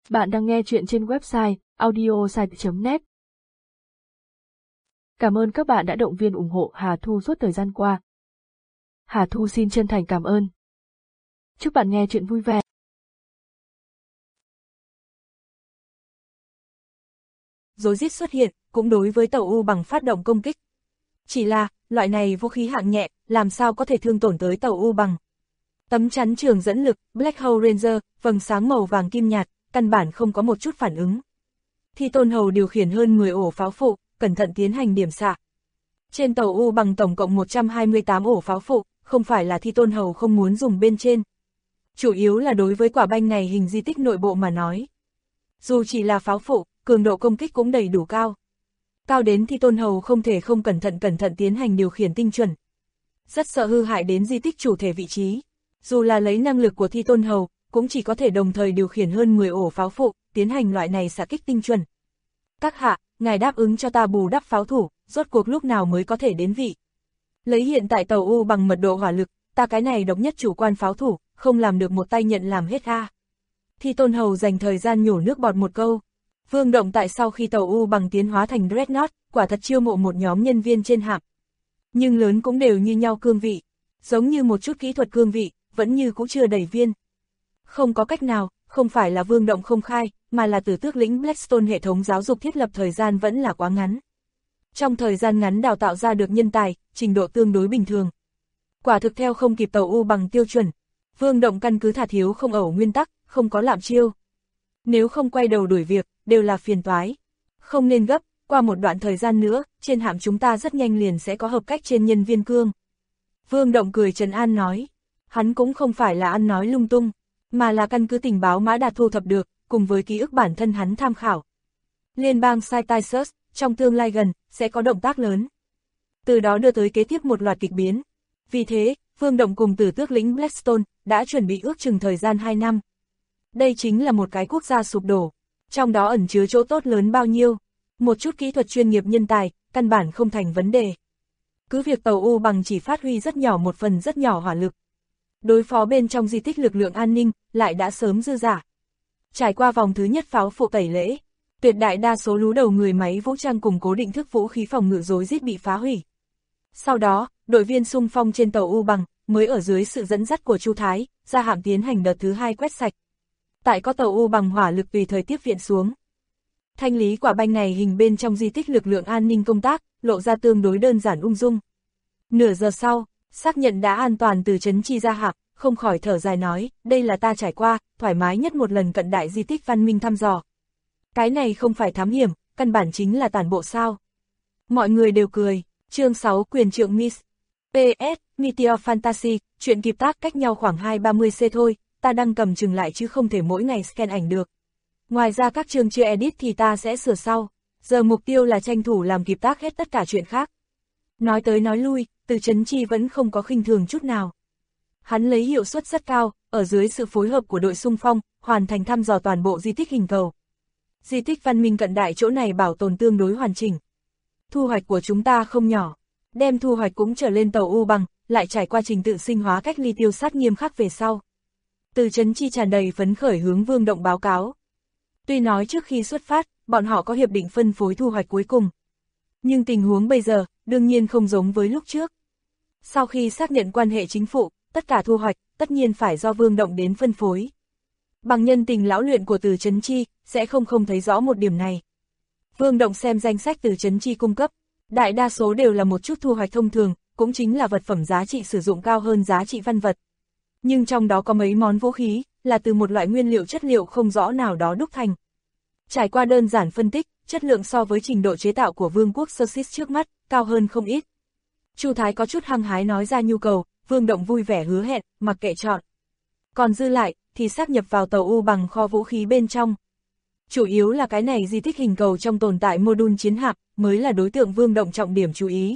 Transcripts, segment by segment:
Bạn đang nghe chuyện trên website audiosite.net. Cảm ơn các bạn đã động viên ủng hộ Hà Thu suốt thời gian qua. Hà Thu xin chân thành cảm ơn. Chúc bạn nghe chuyện vui vẻ. Rối rít xuất hiện, cũng đối với tàu U bằng phát động công kích. Chỉ là, loại này vũ khí hạng nhẹ, làm sao có thể thương tổn tới tàu U bằng. Tấm chắn trường dẫn lực, Black Hole Ranger, vầng sáng màu vàng kim nhạt, căn bản không có một chút phản ứng. Thi Tôn Hầu điều khiển hơn 10 ổ pháo phụ, cẩn thận tiến hành điểm xạ. Trên tàu U bằng tổng cộng 128 ổ pháo phụ, không phải là Thi Tôn Hầu không muốn dùng bên trên. Chủ yếu là đối với quả banh này hình di tích nội bộ mà nói. Dù chỉ là pháo phụ, cường độ công kích cũng đầy đủ cao. Cao đến Thi Tôn Hầu không thể không cẩn thận tiến hành điều khiển tinh chuẩn. Rất sợ hư hại đến di tích chủ thể vị trí. Dù là lấy năng lực của Thi Tôn Hầu, cũng chỉ có thể đồng thời điều khiển hơn 10 ổ pháo phụ, tiến hành loại này xạ kích tinh chuẩn. Các hạ, ngài đáp ứng cho ta bù đắp pháo thủ, rốt cuộc lúc nào mới có thể đến vị. Lấy hiện tại tàu U bằng mật độ hỏa lực, ta cái này độc nhất chủ quan pháo thủ, không làm được một tay nhận làm hết a. Thi Tôn Hầu dành thời gian nhổ nước bọt một câu. Vương Động tại sau khi tàu U bằng tiến hóa thành Dreadnought, quả thật chiêu mộ một nhóm nhân viên trên hạm. Nhưng lớn cũng đều như nhau cương vị, giống như một chút kỹ thuật cương vị, vẫn như cũng chưa đầy viên. Không có cách nào, không phải là Vương Động không khai, mà là Tử Tước lĩnh Blackstone hệ thống giáo dục thiết lập thời gian vẫn là quá ngắn. Trong thời gian ngắn đào tạo ra được nhân tài, trình độ tương đối bình thường. Quả thực theo không kịp tàu U bằng tiêu chuẩn. Vương Động căn cứ thả thiếu không ẩu nguyên tắc, không có lạm chiêu. Nếu không quay đầu đuổi việc, đều là phiền toái. Không nên gấp, qua một đoạn thời gian nữa, trên hạm chúng ta rất nhanh liền sẽ có hợp cách trên nhân viên cương. Vương Động cười trấn an nói. Hắn cũng không phải là ăn nói lung tung, mà là căn cứ tình báo Mã Đạt thu thập được, cùng với ký ức bản thân hắn tham khảo. Liên bang Cytisus, trong tương lai gần, sẽ có động tác lớn. Từ đó đưa tới kế tiếp một loạt kịch biến. Vì thế, Vương Động cùng Tử Tước lĩnh Blackstone đã chuẩn bị ước chừng thời gian 2 năm. Đây chính là một cái quốc gia sụp đổ, trong đó ẩn chứa chỗ tốt lớn bao nhiêu. Một chút kỹ thuật chuyên nghiệp nhân tài, căn bản không thành vấn đề. Cứ việc tàu U bằng chỉ phát huy rất nhỏ một phần rất nhỏ hỏa lực. Đối phó bên trong di tích lực lượng an ninh, lại đã sớm dư dả. Trải qua vòng thứ nhất pháo phụ tẩy lễ, tuyệt đại đa số lú đầu người máy vũ trang cùng cố định thức vũ khí phòng ngự rối rít bị phá hủy. Sau đó, đội viên xung phong trên tàu U bằng, mới ở dưới sự dẫn dắt của Chu Thái, ra hạm tiến hành đợt thứ 2 quét sạch. Tại có tàu U bằng hỏa lực tùy thời tiếp viện xuống. Thanh lý quả banh này hình bên trong di tích lực lượng an ninh công tác, lộ ra tương đối đơn giản ung dung. Nửa giờ sau, xác nhận đã an toàn từ trấn Chi ra hạm, không khỏi thở dài nói, đây là ta trải qua, thoải mái nhất một lần cận đại di tích văn minh thăm dò. Cái này không phải thám hiểm, căn bản chính là tản bộ sao. Mọi người đều cười, chương 6 quyền trượng Miss. PS, Meteor Fantasy, chuyện kịp tác cách nhau khoảng 2-30 C thôi, ta đang cầm chừng lại chứ không thể mỗi ngày scan ảnh được. Ngoài ra các chương chưa edit thì ta sẽ sửa sau, giờ mục tiêu là tranh thủ làm kịp tác hết tất cả chuyện khác. Nói tới nói lui, Từ Trấn Chi vẫn không có khinh thường chút nào. Hắn lấy hiệu suất rất cao, ở dưới sự phối hợp của đội xung phong, hoàn thành thăm dò toàn bộ di tích hình cầu. Di tích văn minh cận đại chỗ này bảo tồn tương đối hoàn chỉnh. Thu hoạch của chúng ta không nhỏ, đem thu hoạch cũng trở lên tàu U bằng, lại trải qua trình tự sinh hóa cách ly tiêu sát nghiêm khắc về sau. Từ Trấn Chi tràn đầy phấn khởi hướng Vương Động báo cáo. Tuy nói trước khi xuất phát, bọn họ có hiệp định phân phối thu hoạch cuối cùng. Nhưng tình huống bây giờ, đương nhiên không giống với lúc trước. Sau khi xác nhận quan hệ chính phủ, tất cả thu hoạch, tất nhiên phải do Vương Động đến phân phối. Bằng nhân tình lão luyện của Từ Trấn Chi, sẽ không thấy rõ một điểm này. Vương Động xem danh sách Từ Trấn Chi cung cấp, đại đa số đều là một chút thu hoạch thông thường, cũng chính là vật phẩm giá trị sử dụng cao hơn giá trị văn vật. Nhưng trong đó có mấy món vũ khí, là từ một loại nguyên liệu chất liệu không rõ nào đó đúc thành. Trải qua đơn giản phân tích, chất lượng so với trình độ chế tạo của Vương quốc Sosis trước mắt, cao hơn không ít. Chu Thái có chút hăng hái nói ra nhu cầu, Vương Động vui vẻ hứa hẹn, mặc kệ chọn. Còn dư lại, thì sáp nhập vào tàu U bằng kho vũ khí bên trong. Chủ yếu là cái này di tích hình cầu trong tồn tại mô-đun chiến hạm, mới là đối tượng Vương Động trọng điểm chú ý.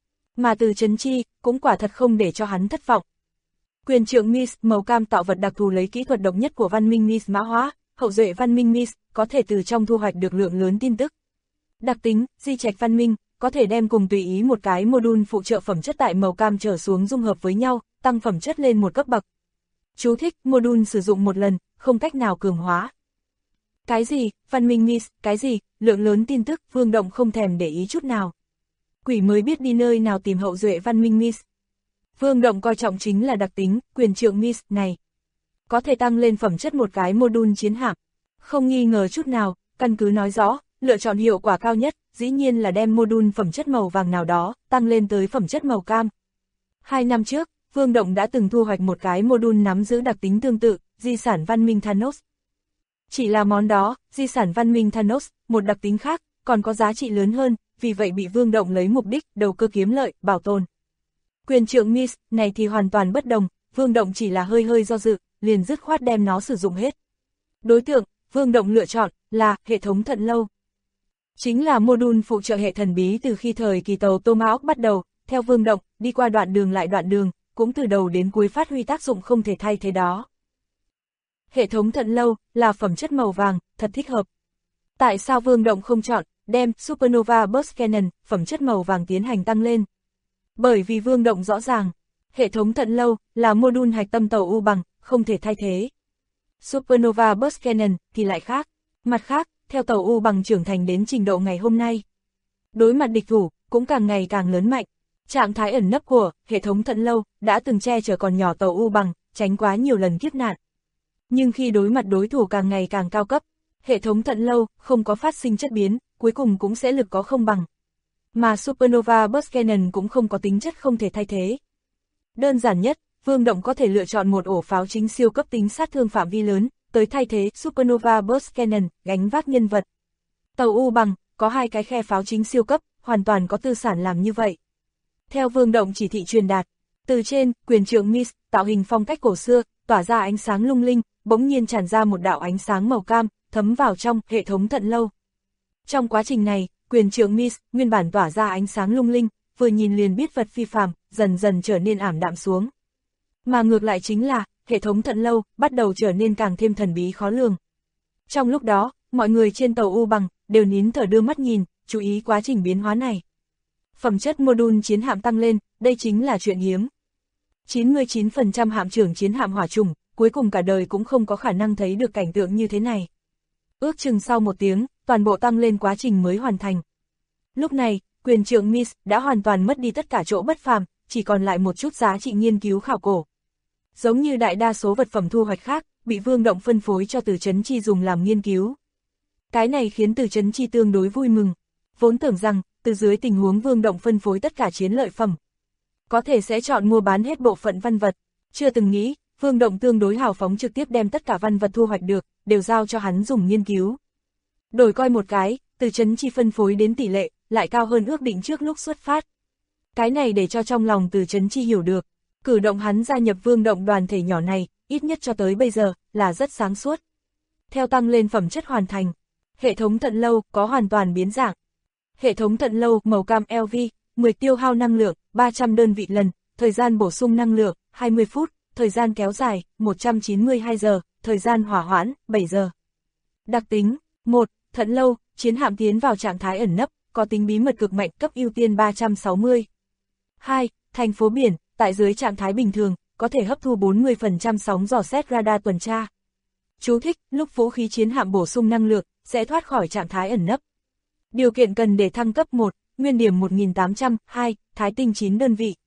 Mà Từ Trấn Chi, cũng quả thật không để cho hắn thất vọng. Quyền trượng Miss màu cam tạo vật đặc thù lấy kỹ thuật độc nhất của văn minh Miss mã hóa, hậu duệ văn minh Miss, có thể từ trong thu hoạch được lượng lớn tin tức. Đặc tính, di trạch văn minh, có thể đem cùng tùy ý một cái mô-đun phụ trợ phẩm chất tại màu cam trở xuống dung hợp với nhau, tăng phẩm chất lên một cấp bậc. Chú thích, mô-đun sử dụng một lần, không cách nào cường hóa. Cái gì, văn minh miss, cái gì, lượng lớn tin tức, Vương Động không thèm để ý chút nào. Quỷ mới biết đi nơi nào tìm hậu duệ văn minh miss. Vương Động coi trọng chính là đặc tính, quyền trượng miss này. Có thể tăng lên phẩm chất một cái module chiến hạm. Không nghi ngờ chút nào, căn cứ nói rõ, lựa chọn hiệu quả cao nhất, dĩ nhiên là đem module phẩm chất màu vàng nào đó, tăng lên tới phẩm chất màu cam. 2 năm trước, Vương Động đã từng thu hoạch một cái module nắm giữ đặc tính tương tự, di sản văn minh Thanos. Chỉ là món đó, di sản văn minh Thanos, một đặc tính khác, còn có giá trị lớn hơn, vì vậy bị Vương Động lấy mục đích, đầu cơ kiếm lợi, bảo tồn. Quyền trượng miss này thì hoàn toàn bất đồng, Vương Động chỉ là hơi do dự, liền dứt khoát đem nó sử dụng hết. Đối tượng, Vương Động lựa chọn, là hệ thống thận lâu. Chính là module phụ trợ hệ thần bí từ khi thời kỳ tàu Tomahawk bắt đầu, theo Vương Động, đi qua đoạn đường lại đoạn đường, cũng từ đầu đến cuối phát huy tác dụng không thể thay thế đó. Hệ thống thận lâu, là phẩm chất màu vàng, thật thích hợp. Tại sao Vương Động không chọn, đem Supernova Burst Cannon, phẩm chất màu vàng tiến hành tăng lên? Bởi vì Vương Động rõ ràng, hệ thống thận lâu, là module hạch tâm tàu U bằng, không thể thay thế. Supernova Burst Cannon, thì lại khác. Mặt khác, theo tàu U bằng trưởng thành đến trình độ ngày hôm nay, đối mặt địch thủ, cũng càng ngày càng lớn mạnh. Trạng thái ẩn nấp của hệ thống thận lâu, đã từng che chở còn nhỏ tàu U bằng, tránh quá nhiều lần kiếp nạn. Nhưng khi đối mặt đối thủ càng ngày càng cao cấp, hệ thống thận lâu không có phát sinh chất biến, cuối cùng cũng sẽ lực có không bằng. Mà Supernova Burst Cannon cũng không có tính chất không thể thay thế. Đơn giản nhất, Vương Động có thể lựa chọn một ổ pháo chính siêu cấp tính sát thương phạm vi lớn, tới thay thế Supernova Burst Cannon, gánh vác nhân vật. Tàu U bằng, có 2 cái khe pháo chính siêu cấp, hoàn toàn có tư sản làm như vậy. Theo Vương Động chỉ thị truyền đạt, từ trên, quyền trượng miss, tạo hình phong cách cổ xưa, tỏa ra ánh sáng lung linh, bỗng nhiên tràn ra một đạo ánh sáng màu cam, thấm vào trong hệ thống thận lâu. Trong quá trình này, quyền trượng miss, nguyên bản tỏa ra ánh sáng lung linh, vừa nhìn liền biết vật phi phàm, dần dần trở nên ảm đạm xuống. Mà ngược lại chính là, hệ thống thận lâu, bắt đầu trở nên càng thêm thần bí khó lường. Trong lúc đó, mọi người trên tàu U bằng, đều nín thở đưa mắt nhìn, chú ý quá trình biến hóa này. Phẩm chất module chiến hạm tăng lên, đây chính là chuyện hiếm. 99% hạm trưởng chiến hạm hỏa trùng, cuối cùng cả đời cũng không có khả năng thấy được cảnh tượng như thế này. Ước chừng sau 1 tiếng, toàn bộ tăng lên quá trình mới hoàn thành. Lúc này, quyền trượng miss đã hoàn toàn mất đi tất cả chỗ bất phàm, chỉ còn lại một chút giá trị nghiên cứu khảo cổ. Giống như đại đa số vật phẩm thu hoạch khác, bị Vương Động phân phối cho Từ Chấn Chi dùng làm nghiên cứu. Cái này khiến Từ Chấn Chi tương đối vui mừng. Vốn tưởng rằng, từ dưới tình huống Vương Động phân phối tất cả chiến lợi phẩm, có thể sẽ chọn mua bán hết bộ phận văn vật. Chưa từng nghĩ, Vương Động tương đối hào phóng trực tiếp đem tất cả văn vật thu hoạch được, đều giao cho hắn dùng nghiên cứu. Đổi coi một cái, Từ Chấn Chi phân phối đến tỷ lệ, lại cao hơn ước định trước lúc xuất phát. Cái này để cho trong lòng Từ Chấn Chi hiểu được, cử động hắn gia nhập Vương Động đoàn thể nhỏ này, ít nhất cho tới bây giờ, là rất sáng suốt. Theo tăng lên phẩm chất hoàn thành, hệ thống thận lâu có hoàn toàn biến dạng. Hệ thống thận lâu màu cam LV, 10 tiêu hao năng lượng, 300 đơn vị lần, thời gian bổ sung năng lượng, 20 phút, thời gian kéo dài, 192 giờ, thời gian hỏa hoãn, 7 giờ. Đặc tính, 1. Thận lâu, chiến hạm tiến vào trạng thái ẩn nấp, có tính bí mật cực mạnh, cấp ưu tiên 360. 2. Thành phố biển, tại dưới trạng thái bình thường, có thể hấp thu 40% sóng dò xét radar tuần tra. Chú thích, lúc vũ khí chiến hạm bổ sung năng lượng, sẽ thoát khỏi trạng thái ẩn nấp. Điều kiện cần để thăng cấp 1, nguyên điểm 1800, 2, thái tinh 9 đơn vị.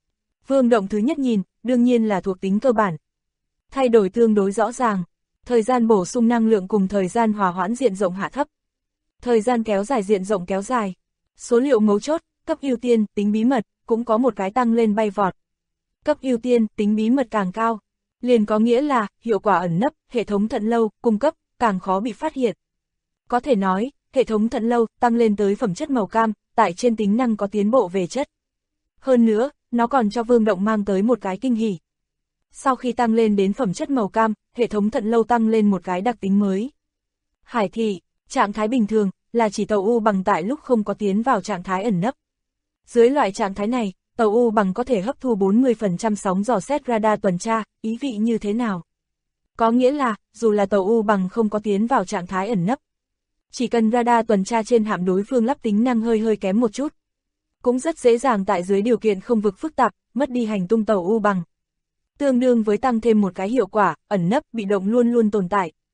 Vương Động thứ nhất nhìn, đương nhiên là thuộc tính cơ bản. Thay đổi tương đối rõ ràng, thời gian bổ sung năng lượng cùng thời gian hòa hoãn diện rộng hạ thấp. Thời gian kéo dài diện rộng kéo dài. Số liệu mấu chốt, cấp ưu tiên, tính bí mật, cũng có một cái tăng lên bay vọt. Cấp ưu tiên, tính bí mật càng cao, liền có nghĩa là, hiệu quả ẩn nấp, hệ thống thận lâu, cung cấp, càng khó bị phát hiện. Có thể nói, hệ thống thận lâu, tăng lên tới phẩm chất màu cam, tại trên tính năng có tiến bộ về chất. Hơn nữa, nó còn cho Vương Động mang tới một cái kinh hỉ. Sau khi tăng lên đến phẩm chất màu cam, hệ thống thận lâu tăng lên một cái đặc tính mới. Hải thị, trạng thái bình thường, là chỉ tàu U bằng tại lúc không có tiến vào trạng thái ẩn nấp. Dưới loại trạng thái này, tàu U bằng có thể hấp thu 40% sóng dò xét radar tuần tra, ý vị như thế nào? Có nghĩa là, dù là tàu U bằng không có tiến vào trạng thái ẩn nấp, chỉ cần radar tuần tra trên hạm đối phương lắp tính năng hơi kém một chút, cũng rất dễ dàng tại dưới điều kiện không vực phức tạp, mất đi hành tung tàu U bằng. Tương đương với tăng thêm một cái hiệu quả, ẩn nấp bị động luôn luôn tồn tại.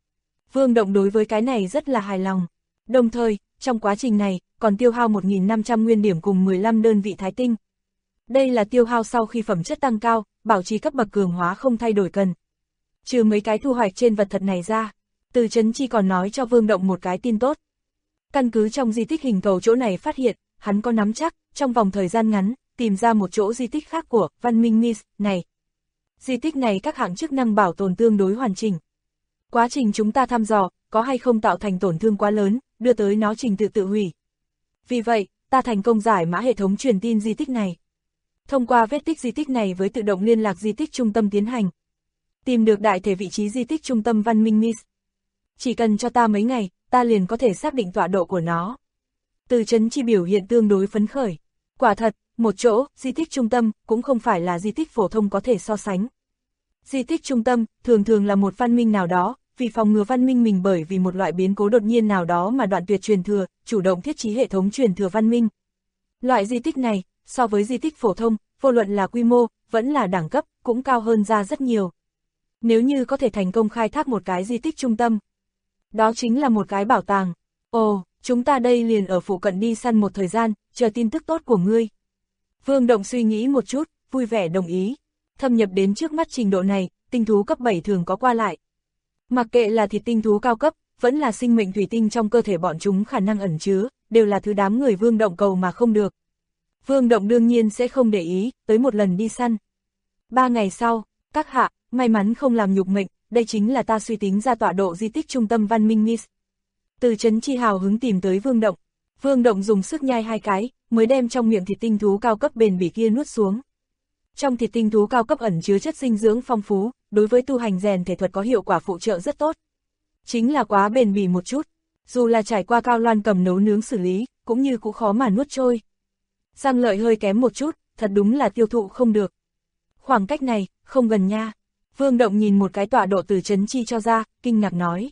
Vương Động đối với cái này rất là hài lòng. Đồng thời, trong quá trình này, còn tiêu hao 1.500 nguyên điểm cùng 15 đơn vị thái tinh. Đây là tiêu hao sau khi phẩm chất tăng cao, bảo trì cấp bậc cường hóa không thay đổi cần. Trừ mấy cái thu hoạch trên vật thật này ra, Từ Chấn Chi còn nói cho Vương Động một cái tin tốt. Căn cứ trong di tích hình cầu chỗ này phát hiện, hắn có nắm chắc, trong vòng thời gian ngắn, tìm ra một chỗ di tích khác của Văn Minh Mis này. Di tích này các hạng chức năng bảo tồn tương đối hoàn chỉnh. Quá trình chúng ta thăm dò, có hay không tạo thành tổn thương quá lớn, đưa tới nó trình tự tự hủy. Vì vậy, ta thành công giải mã hệ thống truyền tin di tích này. Thông qua vết tích di tích này với tự động liên lạc di tích trung tâm tiến hành. Tìm được đại thể vị trí di tích trung tâm Văn Minh Mis. Chỉ cần cho ta mấy ngày, ta liền có thể xác định tọa độ của nó. Từ Chấn Chi biểu hiện tương đối phấn khởi. Quả thật, một chỗ, di tích trung tâm, cũng không phải là di tích phổ thông có thể so sánh. Di tích trung tâm, thường thường là một văn minh nào đó, vì phòng ngừa văn minh mình bởi vì một loại biến cố đột nhiên nào đó mà đoạn tuyệt truyền thừa, chủ động thiết trí hệ thống truyền thừa văn minh. Loại di tích này, so với di tích phổ thông, vô luận là quy mô, vẫn là đẳng cấp, cũng cao hơn ra rất nhiều. Nếu như có thể thành công khai thác một cái di tích trung tâm, đó chính là một cái bảo tàng. Ồ, chúng ta đây liền ở phụ cận đi săn một thời gian, chờ tin tức tốt của ngươi. Vương Động suy nghĩ một chút, vui vẻ đồng ý. Thâm nhập đến trước mắt trình độ này, tinh thú cấp 7 thường có qua lại. Mặc kệ là thịt tinh thú cao cấp, vẫn là sinh mệnh thủy tinh trong cơ thể bọn chúng khả năng ẩn chứa, đều là thứ đám người Vương Động cầu mà không được. Vương Động đương nhiên sẽ không để ý, tới một lần đi săn. 3 ngày sau, các hạ, may mắn không làm nhục mệnh, đây chính là ta suy tính ra tọa độ di tích trung tâm Văn Minh Mis. Từ Chấn Chi hào hứng tìm tới Vương Động. Vương Động dùng sức nhai 2 cái, mới đem trong miệng thịt tinh thú cao cấp bền bỉ kia nuốt xuống. Trong thịt tinh thú cao cấp ẩn chứa chất dinh dưỡng phong phú, đối với tu hành rèn thể thuật có hiệu quả phụ trợ rất tốt. Chính là quá bền bỉ một chút, dù là trải qua cao loan cầm nấu nướng xử lý, cũng như cũng khó mà nuốt trôi. Răng lợi hơi kém một chút, thật đúng là tiêu thụ không được. Khoảng cách này, không gần nha. Vương Động nhìn một cái tọa độ Từ Chấn Chi cho ra, kinh ngạc nói.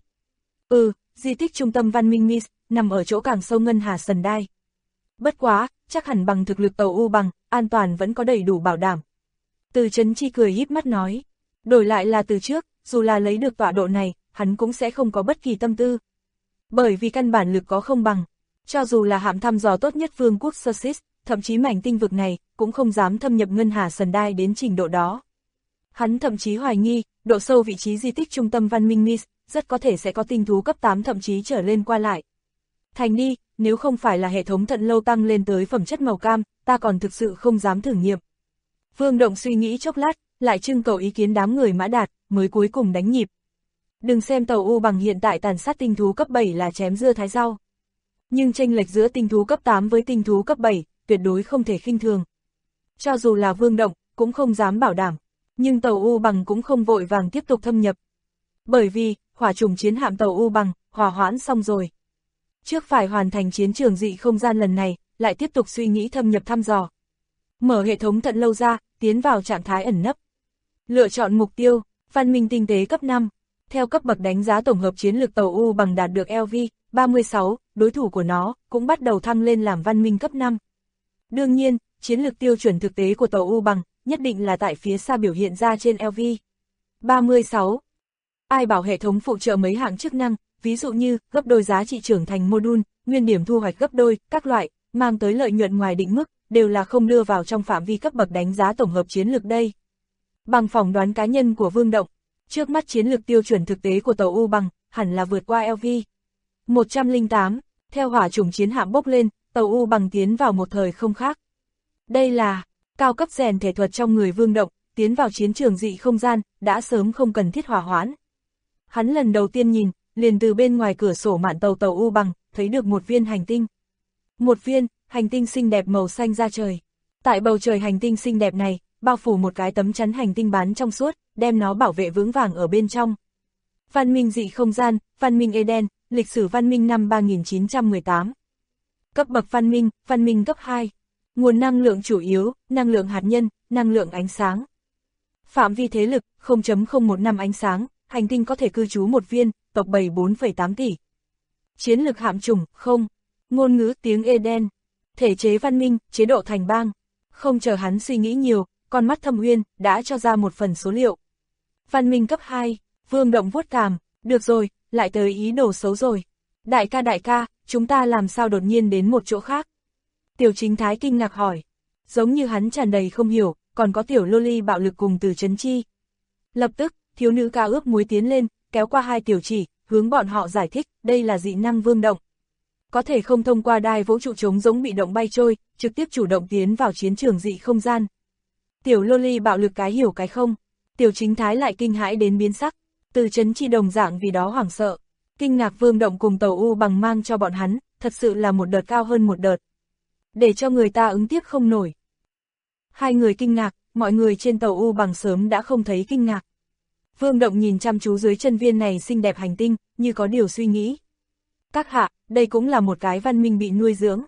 Di tích trung tâm Văn Minh Mis, nằm ở chỗ càng sâu ngân hà sần đai. Bất quá, chắc hẳn bằng thực lực tàu U bằng, an toàn vẫn có đầy đủ bảo đảm. Từ Chấn Chi cười híp mắt nói. Đổi lại là từ trước, dù là lấy được tọa độ này, hắn cũng sẽ không có bất kỳ tâm tư. Bởi vì căn bản lực có không bằng. Cho dù là hạm thăm dò tốt nhất vương quốc Sussex, thậm chí mảnh tinh vực này, cũng không dám thâm nhập ngân hà sần đai đến trình độ đó. Hắn thậm chí hoài nghi, độ sâu vị trí di tích trung tâm Văn Minh Mis, rất có thể sẽ có tinh thú cấp 8 thậm chí trở lên qua lại. Thành đi, nếu không phải là hệ thống thận lâu tăng lên tới phẩm chất màu cam, ta còn thực sự không dám thử nghiệm. Vương Động suy nghĩ chốc lát, lại trưng cầu ý kiến đám người Mã Đạt, mới cuối cùng đánh nhịp. Đừng xem tàu U bằng hiện tại tàn sát tinh thú cấp 7 là chém dưa thái rau. Nhưng chênh lệch giữa tinh thú cấp 8 với tinh thú cấp 7, tuyệt đối không thể khinh thường. Cho dù là Vương Động, cũng không dám bảo đảm. Nhưng tàu U bằng cũng không vội vàng tiếp tục thâm nhập. Bởi vì, hỏa trùng chiến hạm tàu U bằng, hòa hoãn xong rồi. Trước phải hoàn thành chiến trường dị không gian lần này, lại tiếp tục suy nghĩ thâm nhập thăm dò. Mở hệ thống thận lâu ra, tiến vào trạng thái ẩn nấp. Lựa chọn mục tiêu, văn minh tinh tế cấp 5. Theo cấp bậc đánh giá tổng hợp chiến lược tàu U bằng đạt được LV 36, đối thủ của nó cũng bắt đầu thăng lên làm văn minh cấp 5. Đương nhiên, chiến lược tiêu chuẩn thực tế của tàu U bằng nhất định là tại phía xa biểu hiện ra trên LV 36. Ai bảo hệ thống phụ trợ mấy hạng chức năng, ví dụ như gấp đôi giá trị trưởng thành module, nguyên điểm thu hoạch gấp đôi, các loại, mang tới lợi nhuận ngoài định mức, đều là không đưa vào trong phạm vi cấp bậc đánh giá tổng hợp chiến lược đây. Bằng phỏng đoán cá nhân của Vương Động, trước mắt chiến lược tiêu chuẩn thực tế của tàu U bằng, hẳn là vượt qua LV 108, theo hỏa chủng chiến hạm bốc lên, tàu U bằng tiến vào một thời không khác. Đây là cao cấp rèn thể thuật trong người Vương Động, tiến vào chiến trường dị không gian, đã sớm không cần thiết hỏa hoãn. Hắn lần đầu tiên nhìn, liền từ bên ngoài cửa sổ mạn tàu U bằng, thấy được một viên hành tinh. Một viên, hành tinh xinh đẹp màu xanh ra trời. Tại bầu trời hành tinh xinh đẹp này, bao phủ một cái tấm chắn hành tinh bán trong suốt, đem nó bảo vệ vững vàng ở bên trong. Văn minh dị không gian, văn minh Eden, lịch sử văn minh năm 3918. Cấp bậc văn minh cấp 2. Nguồn năng lượng chủ yếu, năng lượng hạt nhân, năng lượng ánh sáng. Phạm vi thế lực, 0.015 ánh sáng, hành tinh có thể cư trú một viên, tộc 74,8 tỷ. Chiến lực hạm chủng, không. Ngôn ngữ tiếng Eden. Thể chế văn minh, chế độ thành bang. Không chờ hắn suy nghĩ nhiều, con mắt Thâm Uyên đã cho ra một phần số liệu. Văn minh cấp 2, Vương Động vuốt cằm, Được rồi, lại tới ý đồ xấu rồi. Đại ca, chúng ta làm sao đột nhiên đến một chỗ khác? Tiểu Chính Thái kinh ngạc hỏi. Giống như hắn tràn đầy không hiểu, còn có tiểu loli bạo lực cùng Từ Chấn Chi. Lập tức, thiếu nữ cao ướp muối tiến lên, kéo qua hai tiểu chỉ, hướng bọn họ giải thích, đây là dị năng vương động. Có thể không thông qua đai vũ trụ trống giống bị động bay trôi, trực tiếp chủ động tiến vào chiến trường dị không gian. Tiểu loli bạo lực cái hiểu cái không. Tiểu Chính Thái lại kinh hãi đến biến sắc. Từ Chấn Chi đồng dạng vì đó hoảng sợ. Kinh ngạc vương động cùng tàu U bằng mang cho bọn hắn, thật sự là một đợt cao hơn một đợt. Để cho người ta ứng tiếp không nổi. Hai người kinh ngạc, mọi người trên tàu U bằng sớm đã không thấy kinh ngạc. Vương động nhìn chăm chú dưới chân viên này xinh đẹp hành tinh, như có điều suy nghĩ. Các hạ, đây cũng là một cái văn minh bị nuôi dưỡng.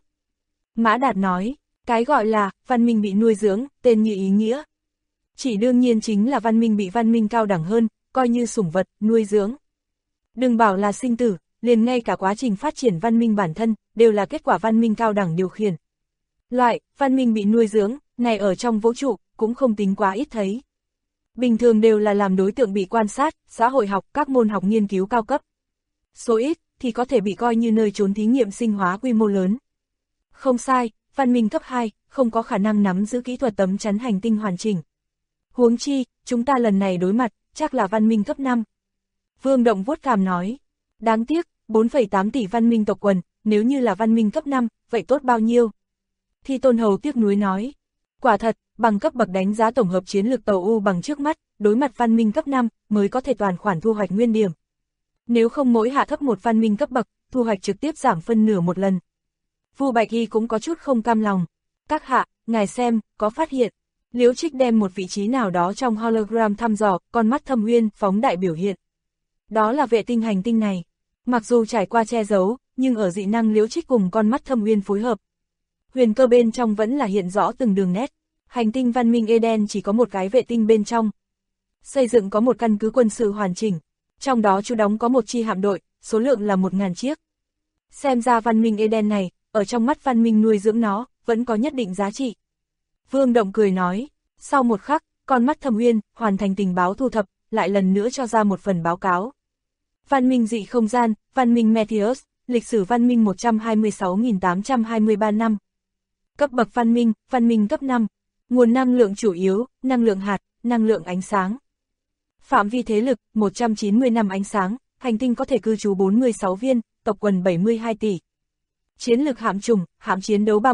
Mã Đạt nói, cái gọi là văn minh bị nuôi dưỡng, tên như ý nghĩa. Chỉ đương nhiên chính là văn minh bị văn minh cao đẳng hơn, coi như sủng vật, nuôi dưỡng. Đừng bảo là sinh tử, liền ngay cả quá trình phát triển văn minh bản thân, đều là kết quả văn minh cao đẳng điều khiển. Loại, văn minh bị nuôi dưỡng, này ở trong vũ trụ, cũng không tính quá ít thấy. Bình thường đều là làm đối tượng bị quan sát, xã hội học, các môn học nghiên cứu cao cấp. Số ít, thì có thể bị coi như nơi trốn thí nghiệm sinh hóa quy mô lớn. Không sai, văn minh cấp 2, không có khả năng nắm giữ kỹ thuật tấm chắn hành tinh hoàn chỉnh. Huống chi, chúng ta lần này đối mặt, chắc là văn minh cấp 5. Vương Động vuốt cằm nói, đáng tiếc, 4,8 tỷ văn minh tộc quần, nếu như là văn minh cấp 5, vậy tốt bao nhiêu? Thi Tôn Hầu tiếc nuối nói, quả thật, bằng cấp bậc đánh giá tổng hợp chiến lược tàu U bằng trước mắt, đối mặt văn minh cấp 5, mới có thể toàn khoản thu hoạch nguyên điểm. Nếu không mỗi hạ thấp một văn minh cấp bậc, thu hoạch trực tiếp giảm phân nửa một lần. Vu Bạch Hy cũng có chút không cam lòng. Các hạ, ngài xem, có phát hiện. Liễu Trích đem một vị trí nào đó trong hologram thăm dò, con mắt thâm uyên, phóng đại biểu hiện. Đó là vệ tinh hành tinh này. Mặc dù trải qua che giấu, nhưng ở dị năng Liễu Trích cùng con mắt thâm uyên phối hợp. Huyền cơ bên trong vẫn là hiện rõ từng đường nét. Hành tinh văn minh Eden chỉ có một cái vệ tinh bên trong. Xây dựng có một căn cứ quân sự hoàn chỉnh. Trong đó trú đóng có một chi hạm đội, số lượng là 1000 chiếc. Xem ra văn minh Eden này, ở trong mắt văn minh nuôi dưỡng nó, vẫn có nhất định giá trị. Vương Động cười nói, sau một khắc, con mắt thâm uyên, hoàn thành tình báo thu thập, lại lần nữa cho ra một phần báo cáo. Văn minh dị không gian, văn minh Meteos, lịch sử văn minh 126.823 năm. Cấp bậc văn minh cấp 5. Nguồn năng lượng chủ yếu, năng lượng hạt, năng lượng ánh sáng. Phạm vi thế lực, 190 năm ánh sáng, hành tinh có thể cư trú 46 viên, tộc quần 72 tỷ. Chiến lực hạm chủng, hạm chiến đấu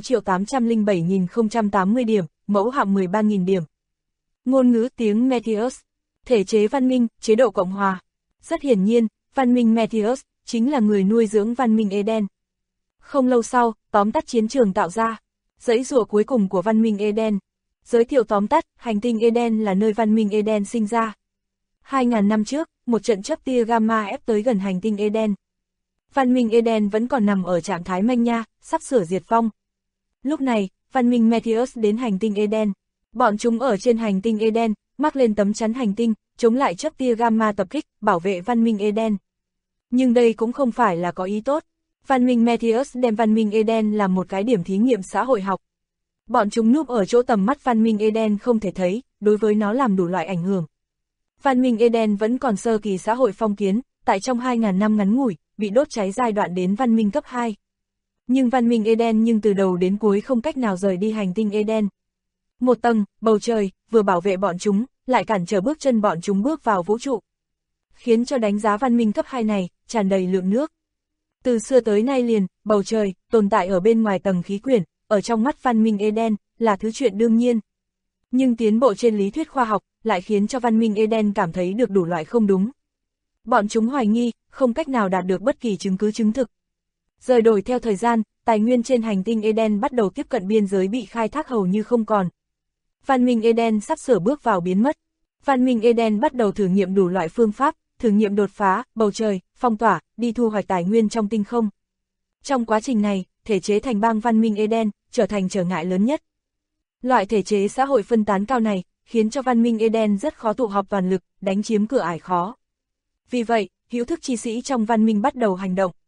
36.807.080 điểm, mẫu hạm 13.000 điểm. Ngôn ngữ tiếng Meteos. Thể chế văn minh, chế độ Cộng hòa. Rất hiển nhiên, văn minh Meteos chính là người nuôi dưỡng văn minh Eden. Không lâu sau, tóm tắt chiến trường tạo ra. Dãy rùa cuối cùng của văn minh Eden. Giới thiệu tóm tắt, hành tinh Eden là nơi văn minh Eden sinh ra. 2.000 năm trước, một trận chớp tia gamma ép tới gần hành tinh Eden. Văn minh Eden vẫn còn nằm ở trạng thái manh nha, sắp sửa diệt vong. Lúc này, văn minh Meteos đến hành tinh Eden. Bọn chúng ở trên hành tinh Eden, mắc lên tấm chắn hành tinh, chống lại chớp tia gamma tập kích, bảo vệ văn minh Eden. Nhưng đây cũng không phải là có ý tốt. Văn minh Meteos đem văn minh Eden làm một cái điểm thí nghiệm xã hội học. Bọn chúng núp ở chỗ tầm mắt văn minh Eden không thể thấy, đối với nó làm đủ loại ảnh hưởng. Văn minh Eden vẫn còn sơ kỳ xã hội phong kiến, tại trong 2.000 năm ngắn ngủi, bị đốt cháy giai đoạn đến văn minh cấp 2. Nhưng văn minh Eden từ đầu đến cuối không cách nào rời đi hành tinh Eden. Một tầng, bầu trời, vừa bảo vệ bọn chúng, lại cản trở bước chân bọn chúng bước vào vũ trụ. Khiến cho đánh giá văn minh cấp 2 này, tràn đầy lượng nước. Từ xưa tới nay liền, bầu trời, tồn tại ở bên ngoài tầng khí quyển, ở trong mắt văn minh Eden, là thứ chuyện đương nhiên. Nhưng tiến bộ trên lý thuyết khoa học, lại khiến cho văn minh Eden cảm thấy được đủ loại không đúng. Bọn chúng hoài nghi, không cách nào đạt được bất kỳ chứng cứ chứng thực. Rời đổi theo thời gian, tài nguyên trên hành tinh Eden bắt đầu tiếp cận biên giới bị khai thác hầu như không còn. Văn minh Eden sắp sửa bước vào biến mất. Văn minh Eden bắt đầu thử nghiệm đủ loại phương pháp, thử nghiệm đột phá, bầu trời, phong tỏa, đi thu hoạch tài nguyên trong tinh không. Trong quá trình này, thể chế thành bang văn minh Eden trở thành trở ngại lớn nhất. Loại thể chế xã hội phân tán cao này, khiến cho văn minh Eden rất khó tụ họp toàn lực, đánh chiếm cửa ải khó. Vì vậy, hữu thức chi sĩ trong văn minh bắt đầu hành động.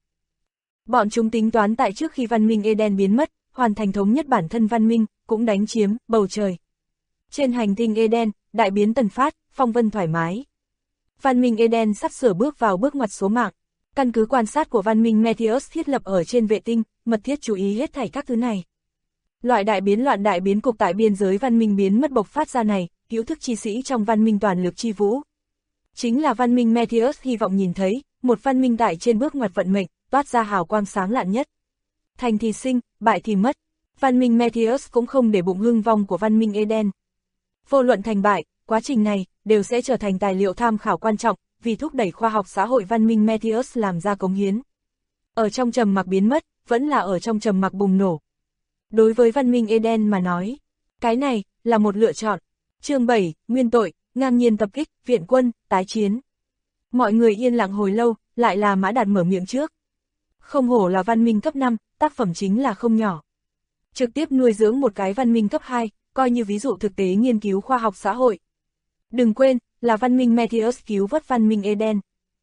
Bọn chúng tính toán tại trước khi văn minh Eden biến mất, hoàn thành thống nhất bản thân văn minh, cũng đánh chiếm bầu trời. Trên hành tinh Eden, đại biến tần phát, phong vân thoải mái. Văn minh Eden sắp sửa bước vào bước ngoặt số mạng. Căn cứ quan sát của văn minh Meteos thiết lập ở trên vệ tinh, mật thiết chú ý hết thảy các thứ này. Loại loạn đại biến cục tại biên giới văn minh biến mất bộc phát ra này, hữu thức chi sĩ trong văn minh toàn lực chi vũ. Chính là văn minh Meteos hy vọng nhìn thấy, một văn minh tại trên bước ngoặt vận mệnh, toát ra hào quang sáng lạn nhất. Thành thì sinh, bại thì mất. Văn minh Meteos cũng không để bụng hưng vong của văn minh Eden. Vô luận thành bại, quá trình này đều sẽ trở thành tài liệu tham khảo quan trọng, vì thúc đẩy khoa học xã hội văn minh Meteos làm ra cống hiến. Ở trong trầm mặc biến mất, vẫn là ở trong trầm mặc bùng nổ. Đối với văn minh Eden mà nói, cái này là một lựa chọn. Chương 7, nguyên tội, ngang nhiên tập kích, viện quân, tái chiến. Mọi người yên lặng hồi lâu, lại là Mã Đạt mở miệng trước. Không hổ là văn minh cấp 5, tác phẩm chính là không nhỏ. Trực tiếp nuôi dưỡng một cái văn minh cấp 2, coi như ví dụ thực tế nghiên cứu khoa học xã hội. Đừng quên, là văn minh Meteos cứu vớt văn minh Eden.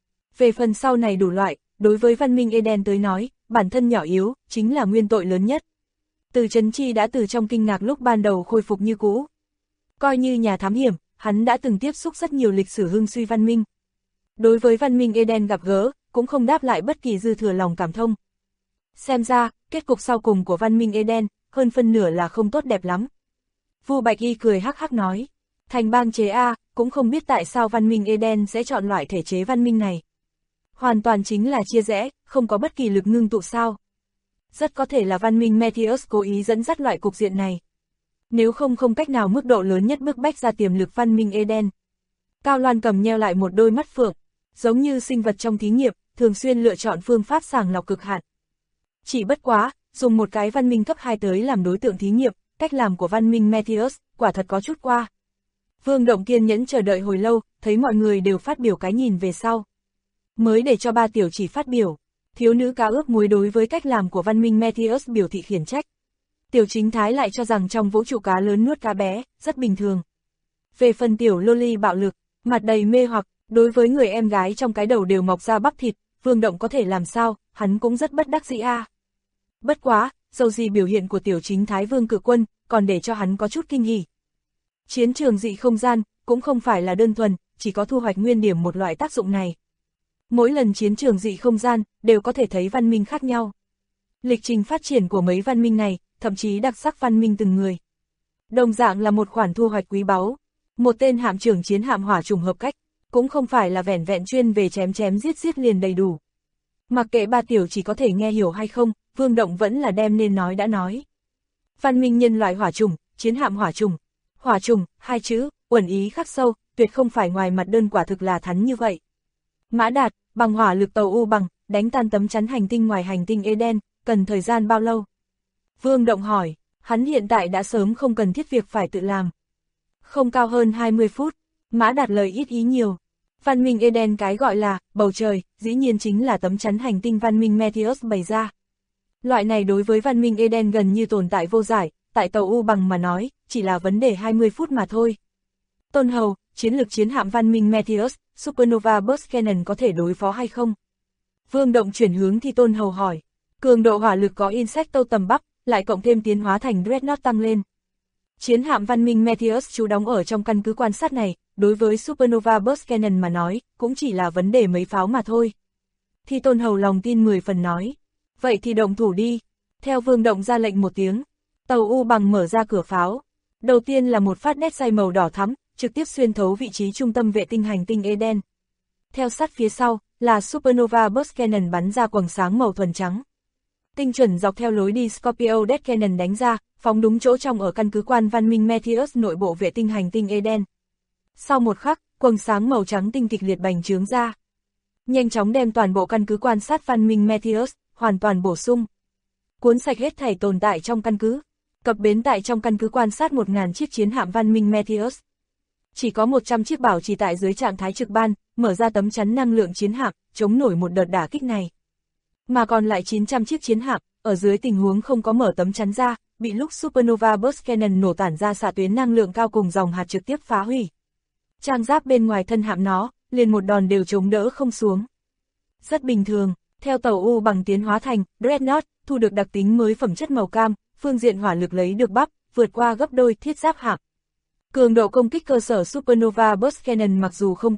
Về phần sau này đủ loại, đối với văn minh Eden tới nói, bản thân nhỏ yếu, chính là nguyên tội lớn nhất. Từ Trấn Chi đã từ trong kinh ngạc lúc ban đầu khôi phục như cũ. Coi như nhà thám hiểm, hắn đã từng tiếp xúc rất nhiều lịch sử hưng suy văn minh. Đối với văn minh Eden gặp gỡ, cũng không đáp lại bất kỳ dư thừa lòng cảm thông. Xem ra, kết cục sau cùng của văn minh Eden, hơn phân nửa là không tốt đẹp lắm. Vu Bạch Y cười hắc hắc nói, thành bang chế A, cũng không biết tại sao văn minh Eden sẽ chọn loại thể chế văn minh này. Hoàn toàn chính là chia rẽ, không có bất kỳ lực ngưng tụ sao. Rất có thể là văn minh Meteos cố ý dẫn dắt loại cục diện này. Nếu không cách nào mức độ lớn nhất bức bách ra tiềm lực văn minh Eden. Cao Loan cầm nheo lại một đôi mắt phượng, giống như sinh vật trong thí nghiệm, thường xuyên lựa chọn phương pháp sàng lọc cực hạn. Chỉ bất quá, dùng một cái văn minh cấp 2 tới làm đối tượng thí nghiệm, cách làm của văn minh Meteos, quả thật có chút qua. Vương Động kiên nhẫn chờ đợi hồi lâu, thấy mọi người đều phát biểu cái nhìn về sau. Mới để cho ba tiểu chỉ phát biểu, thiếu nữ cá ướp muối đối với cách làm của văn minh Meteos biểu thị khiển trách. Tiểu Chính Thái lại cho rằng trong vũ trụ cá lớn nuốt cá bé, rất bình thường. Về phần tiểu loli bạo lực, mặt đầy mê hoặc, đối với người em gái trong cái đầu đều mọc ra bắp thịt, Vương Động có thể làm sao, hắn cũng rất bất đắc dĩ a. Bất quá, dầu gì biểu hiện của tiểu Chính Thái Vương Cự Quân, còn để cho hắn có chút kinh hỉ. Chiến trường dị không gian, cũng không phải là đơn thuần, chỉ có thu hoạch nguyên điểm một loại tác dụng này. Mỗi lần chiến trường dị không gian, đều có thể thấy văn minh khác nhau. Lịch trình phát triển của mấy văn minh này, thậm chí đặc sắc văn minh từng người. Đồng dạng là một khoản thu hoạch quý báu. Một tên hạm trưởng chiến hạm hỏa trùng hợp cách, cũng không phải là vẻn vẹn chuyên về chém giết liền đầy đủ. Mặc kệ ba tiểu chỉ có thể nghe hiểu hay không, Vương Động vẫn là đem nên nói đã nói. Văn minh nhân loại hỏa trùng, chiến hạm hỏa trùng. Hỏa trùng, hai chữ, uẩn ý khắc sâu, tuyệt không phải ngoài mặt đơn quả thực là thắn như vậy. Mã Đạt, bằng hỏa lực tàu U bằng, đánh tan tấm chắn hành tinh ngoài hành tinh Eden, cần thời gian bao lâu? Vương Động hỏi, hắn hiện tại đã sớm không cần thiết việc phải tự làm. Không cao hơn 20 phút, Mã Đạt lời ít ý nhiều. Văn minh Eden cái gọi là bầu trời, dĩ nhiên chính là tấm chắn hành tinh văn minh Meteos bày ra. Loại này đối với văn minh Eden gần như tồn tại vô giải, tại tàu U bằng mà nói, chỉ là vấn đề 20 phút mà thôi. Tôn Hầu, chiến lược chiến hạm văn minh Meteos, Supernova Burst Cannon có thể đối phó hay không? Vương Động chuyển hướng thì Tôn Hầu hỏi. Cường độ hỏa lực có Insecto tầm bắp, lại cộng thêm tiến hóa thành Dreadnought tăng lên. Chiến hạm văn minh Meteos trú đóng ở trong căn cứ quan sát này, đối với Supernova Burst Cannon mà nói, cũng chỉ là vấn đề mấy pháo mà thôi. Thì Tôn Hầu lòng tin 10 phần nói. Vậy thì động thủ đi. Theo Vương Động ra lệnh một tiếng, tàu U bằng mở ra cửa pháo. Đầu tiên là một phát nét say màu đỏ thắm, trực tiếp xuyên thấu vị trí trung tâm vệ tinh hành tinh Eden. Theo sát phía sau, là Supernova Burst Cannon bắn ra quầng sáng màu thuần trắng. Tinh chuẩn dọc theo lối đi Scorpio Death Cannon đánh ra, phóng đúng chỗ trong ở căn cứ quan văn minh Meteos nội bộ vệ tinh hành tinh Eden. Sau một khắc, quầng sáng màu trắng tinh kịch liệt bành trướng ra. Nhanh chóng đem toàn bộ căn cứ quan sát văn minh Meteos, hoàn toàn bổ sung. Cuốn sạch hết thảy tồn tại trong căn cứ. Cập bến tại trong căn cứ quan sát 1000 chiếc chiến hạm văn minh Meteos. Chỉ có 100 chiếc bảo trì tại dưới trạng thái trực ban, mở ra tấm chắn năng lượng chiến hạm, chống nổi một đợt đả kích này. Mà còn lại 900 chiếc chiến hạm, ở dưới tình huống không có mở tấm chắn ra, bị lúc Supernova Burst Cannon nổ tản ra xạ tuyến năng lượng cao cùng dòng hạt trực tiếp phá hủy. Trang giáp bên ngoài thân hạm nó, liền một đòn đều chống đỡ không xuống. Rất bình thường, theo tàu U bằng tiến hóa thành Dreadnought, thu được đặc tính mới phẩm chất màu cam, phương diện hỏa lực lấy được bắp, vượt qua gấp đôi thiết giáp hạm. Cường độ công kích cơ sở Supernova Burst Cannon mặc dù không cao,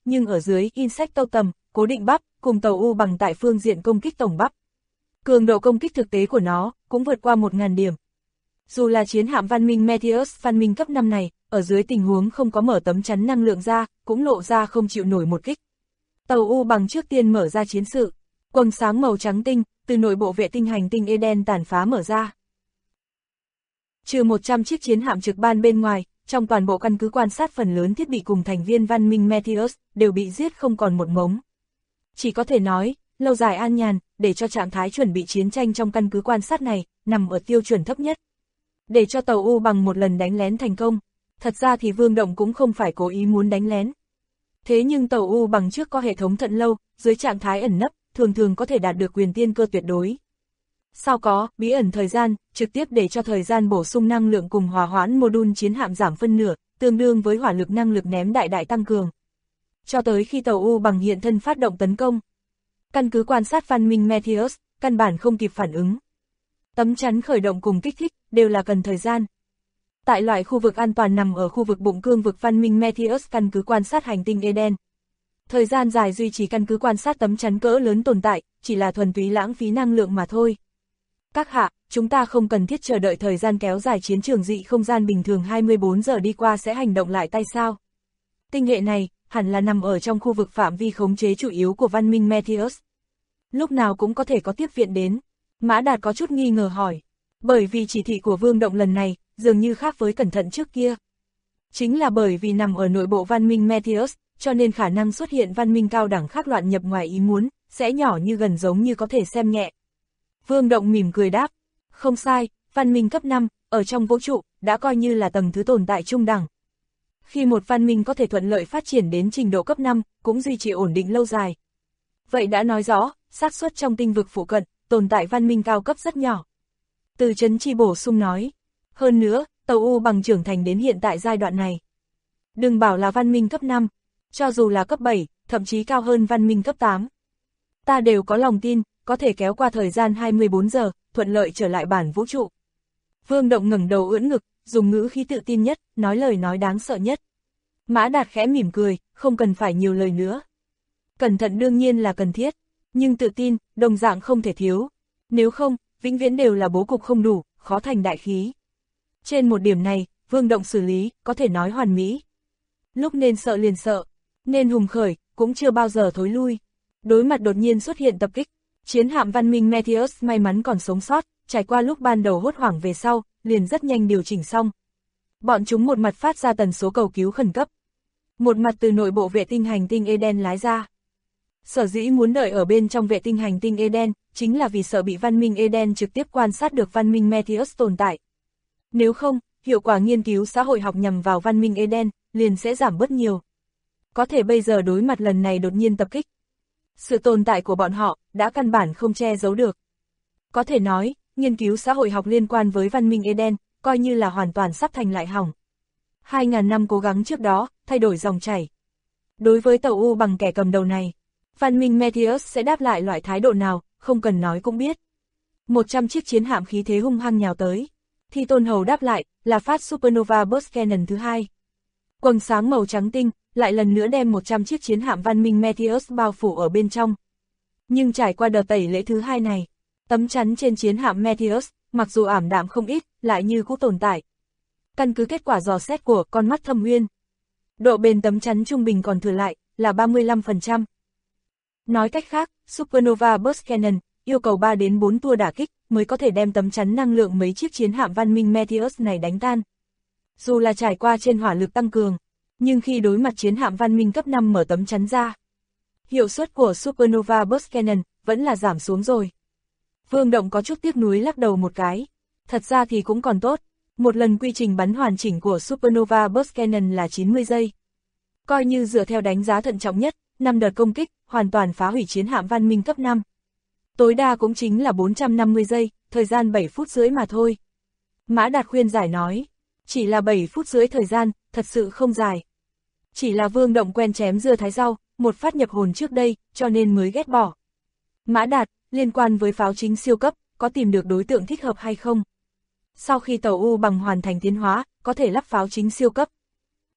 nhưng ở dưới Insecto tầm, cố định bắp, cùng tàu U bằng tại phương diện công kích tổng bắp. Cường độ công kích thực tế của nó cũng vượt qua 1000 điểm. Dù là chiến hạm văn minh Meteos văn minh cấp 5 này, ở dưới tình huống không có mở tấm chắn năng lượng ra, cũng lộ ra không chịu nổi một kích. Tàu U bằng trước tiên mở ra chiến sự, quầng sáng màu trắng tinh, từ nội bộ vệ tinh hành tinh Eden tàn phá mở ra. Trừ 100 chiếc chiến hạm trực ban bên ngoài, trong toàn bộ căn cứ quan sát phần lớn thiết bị cùng thành viên văn minh Meteos đều bị giết không còn một mống. Chỉ có thể nói, lâu dài an nhàn, để cho trạng thái chuẩn bị chiến tranh trong căn cứ quan sát này, nằm ở tiêu chuẩn thấp nhất. Để cho tàu U bằng một lần đánh lén thành công, thật ra thì Vương Động cũng không phải cố ý muốn đánh lén. Thế nhưng tàu U bằng trước có hệ thống thận lâu, dưới trạng thái ẩn nấp, thường thường có thể đạt được quyền tiên cơ tuyệt đối. Sau có, bí ẩn thời gian, trực tiếp để cho thời gian bổ sung năng lượng cùng hòa hoãn module chiến hạm giảm phân nửa, tương đương với hỏa lực năng lực ném đại đại tăng cường. Cho tới khi tàu U bằng hiện thân phát động tấn công, căn cứ quan sát văn minh Meteos, căn bản không kịp phản ứng. Tấm chắn khởi động cùng kích thích, đều là cần thời gian. Tại loại khu vực an toàn nằm ở khu vực bụng cương vực văn minh Meteos căn cứ quan sát hành tinh Eden. Thời gian dài duy trì căn cứ quan sát tấm chắn cỡ lớn tồn tại, chỉ là thuần túy lãng phí năng lượng mà thôi. Các hạ, chúng ta không cần thiết chờ đợi thời gian kéo dài chiến trường dị không gian bình thường 24 giờ đi qua sẽ hành động lại tay sao? Tinh hệ này, hẳn là nằm ở trong khu vực phạm vi khống chế chủ yếu của văn minh Meteos. Lúc nào cũng có thể có tiếp viện đến. Mã Đạt có chút nghi ngờ hỏi. Bởi vì chỉ thị của Vương Động lần này, dường như khác với cẩn thận trước kia. Chính là bởi vì nằm ở nội bộ văn minh Meteos, cho nên khả năng xuất hiện văn minh cao đẳng khác loạn nhập ngoài ý muốn, sẽ nhỏ như gần giống như có thể xem nhẹ. Vương Động mỉm cười đáp. Không sai, văn minh cấp 5, ở trong vũ trụ, đã coi như là tầng thứ tồn tại trung đẳng. Khi một văn minh có thể thuận lợi phát triển đến trình độ cấp 5, cũng duy trì ổn định lâu dài. Vậy đã nói rõ, xác suất trong tinh vực phụ cận, tồn tại văn minh cao cấp rất nhỏ. Từ Trấn Chi bổ sung nói. Hơn nữa, tàu U bằng trưởng thành đến hiện tại giai đoạn này. Đừng bảo là văn minh cấp 5, cho dù là cấp 7, thậm chí cao hơn văn minh cấp 8. Ta đều có lòng tin, có thể kéo qua thời gian 24 giờ, thuận lợi trở lại bản vũ trụ. Vương Động ngẩng đầu ưỡn ngực, dùng ngữ khí tự tin nhất, nói lời nói đáng sợ nhất. Mã Đạt khẽ mỉm cười, không cần phải nhiều lời nữa. Cẩn thận đương nhiên là cần thiết, nhưng tự tin, đồng dạng không thể thiếu. Nếu không, vĩnh viễn đều là bố cục không đủ, khó thành đại khí. Trên một điểm này, Vương Động xử lý, có thể nói hoàn mỹ. Lúc nên sợ liền sợ, nên hùng khởi, cũng chưa bao giờ thối lui. Đối mặt đột nhiên xuất hiện tập kích, chiến hạm văn minh Meteos may mắn còn sống sót, trải qua lúc ban đầu hốt hoảng về sau, liền rất nhanh điều chỉnh xong. Bọn chúng một mặt phát ra tần số cầu cứu khẩn cấp, một mặt từ nội bộ vệ tinh hành tinh Eden lái ra. Sở dĩ muốn đợi ở bên trong vệ tinh hành tinh Eden, chính là vì sợ bị văn minh Eden trực tiếp quan sát được văn minh Meteos tồn tại. Nếu không, hiệu quả nghiên cứu xã hội học nhằm vào văn minh Eden, liền sẽ giảm bớt nhiều. Có thể bây giờ đối mặt lần này đột nhiên tập kích, sự tồn tại của bọn họ, đã căn bản không che giấu được. Có thể nói, nghiên cứu xã hội học liên quan với văn minh Eden, coi như là hoàn toàn sắp thành lại hỏng. 2000 năm cố gắng trước đó, thay đổi dòng chảy. Đối với tàu U bằng kẻ cầm đầu này, văn minh Meteos sẽ đáp lại loại thái độ nào, không cần nói cũng biết. 100 chiếc chiến hạm khí thế hung hăng nhào tới. Thi Tôn Hầu đáp lại, là phát Supernova Burst Cannon thứ 2. Quầng sáng màu trắng tinh, lại lần nữa đem 100 chiếc chiến hạm văn minh Meteos bao phủ ở bên trong. Nhưng trải qua đợt tẩy lễ thứ 2 này, tấm chắn trên chiến hạm Meteos, mặc dù ảm đạm không ít, lại như cũ tồn tại. Căn cứ kết quả dò xét của con mắt Thâm Uyên, độ bền tấm chắn trung bình còn thừa lại, là 35%. Nói cách khác, Supernova Burst Cannon, yêu cầu 3 đến 4 tua đả kích, mới có thể đem tấm chắn năng lượng mấy chiếc chiến hạm văn minh Meteos này đánh tan. Dù là trải qua trên hỏa lực tăng cường, nhưng khi đối mặt chiến hạm văn minh cấp 5 mở tấm chắn ra, hiệu suất của Supernova Burst Cannon vẫn là giảm xuống rồi. Vương Động có chút tiếc nuối lắc đầu một cái. Thật ra thì cũng còn tốt, một lần quy trình bắn hoàn chỉnh của Supernova Burst Cannon là 90 giây. Coi như dựa theo đánh giá thận trọng nhất, 5 đợt công kích, hoàn toàn phá hủy chiến hạm văn minh cấp 5. Tối đa cũng chính là 450 giây, thời gian 7 phút rưỡi mà thôi. Mã Đạt khuyên giải nói, chỉ là 7 phút rưỡi thời gian, thật sự không dài. Chỉ là Vương Động quen chém dưa thái rau, một phát nhập hồn trước đây, cho nên mới ghét bỏ. Mã Đạt, liên quan với pháo chính siêu cấp, có tìm được đối tượng thích hợp hay không? Sau khi tàu U bằng hoàn thành tiến hóa, có thể lắp pháo chính siêu cấp.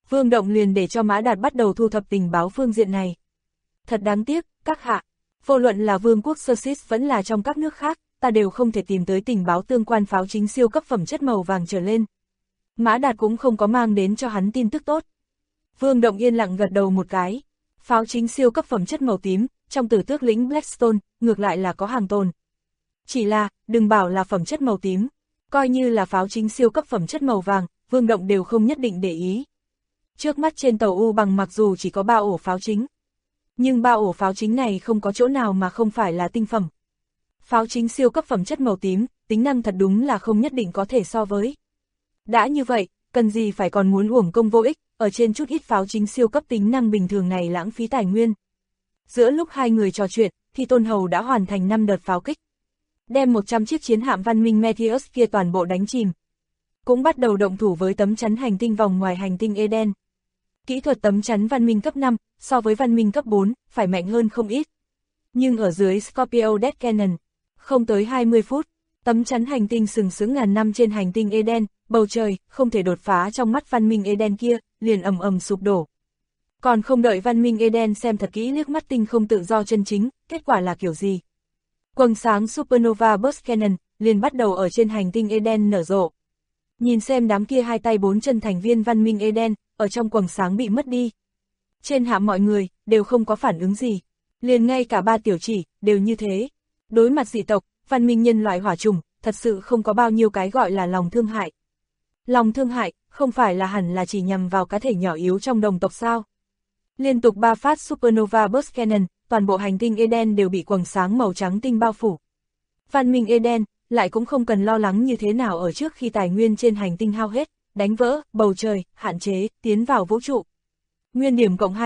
Vương Động liền để cho Mã Đạt bắt đầu thu thập tình báo phương diện này. Thật đáng tiếc, các hạ, vô luận là Vương quốc Xerxes vẫn là trong các nước khác, ta đều không thể tìm tới tình báo tương quan pháo chính siêu cấp phẩm chất màu vàng trở lên. Mã Đạt cũng không có mang đến cho hắn tin tức tốt. Vương Động yên lặng gật đầu một cái. Pháo chính siêu cấp phẩm chất màu tím, trong Tử Tước lĩnh Blackstone, ngược lại là có hàng tồn. Chỉ là, đừng bảo là phẩm chất màu tím, coi như là pháo chính siêu cấp phẩm chất màu vàng, Vương Động đều không nhất định để ý. Trước mắt trên tàu U Bằng mặc dù chỉ có 3 ổ pháo chính, nhưng 3 ổ pháo chính này không có chỗ nào mà không phải là tinh phẩm. Pháo chính siêu cấp phẩm chất màu tím, tính năng thật đúng là không nhất định có thể so với. Đã như vậy, cần gì phải còn muốn uổng công vô ích, ở trên chút ít pháo chính siêu cấp tính năng bình thường này lãng phí tài nguyên. Giữa lúc hai người trò chuyện, thì Tôn Hầu đã hoàn thành 5 đợt pháo kích. Đem 100 chiếc chiến hạm văn minh Meteus kia toàn bộ đánh chìm. Cũng bắt đầu động thủ với tấm chắn hành tinh vòng ngoài hành tinh Eden. Kỹ thuật tấm chắn văn minh cấp 5, so với văn minh cấp 4, phải mạnh hơn không ít. Nhưng ở dưới Scorpio Death Cannon, không tới 20 phút, tấm chắn hành tinh sừng sững ngàn năm trên hành tinh Eden, bầu trời, không thể đột phá trong mắt văn minh Eden kia, liền ầm ầm sụp đổ. Còn không đợi văn minh Eden xem thật kỹ liếc mắt tinh không tự do chân chính, kết quả là kiểu gì? Quầng sáng Supernova Burst Cannon, liền bắt đầu ở trên hành tinh Eden nở rộ. Nhìn xem đám kia 2 tay 4 chân thành viên văn minh Eden, ở trong quầng sáng bị mất đi. Trên hạm mọi người, đều không có phản ứng gì. Liền ngay cả 3 tiểu chỉ, đều như thế. Đối mặt dị tộc, văn minh nhân loại hỏa trùng, thật sự không có bao nhiêu cái gọi là lòng thương hại. Lòng thương hại, không phải là hẳn là chỉ nhằm vào cá thể nhỏ yếu trong đồng tộc sao. Liên tục 3 phát Supernova Burst Cannon, toàn bộ hành tinh Eden đều bị quầng sáng màu trắng tinh bao phủ. Văn minh Eden, lại cũng không cần lo lắng như thế nào ở trước khi tài nguyên trên hành tinh hao hết, đánh vỡ, bầu trời, hạn chế, tiến vào vũ trụ. Nguyên điểm cộng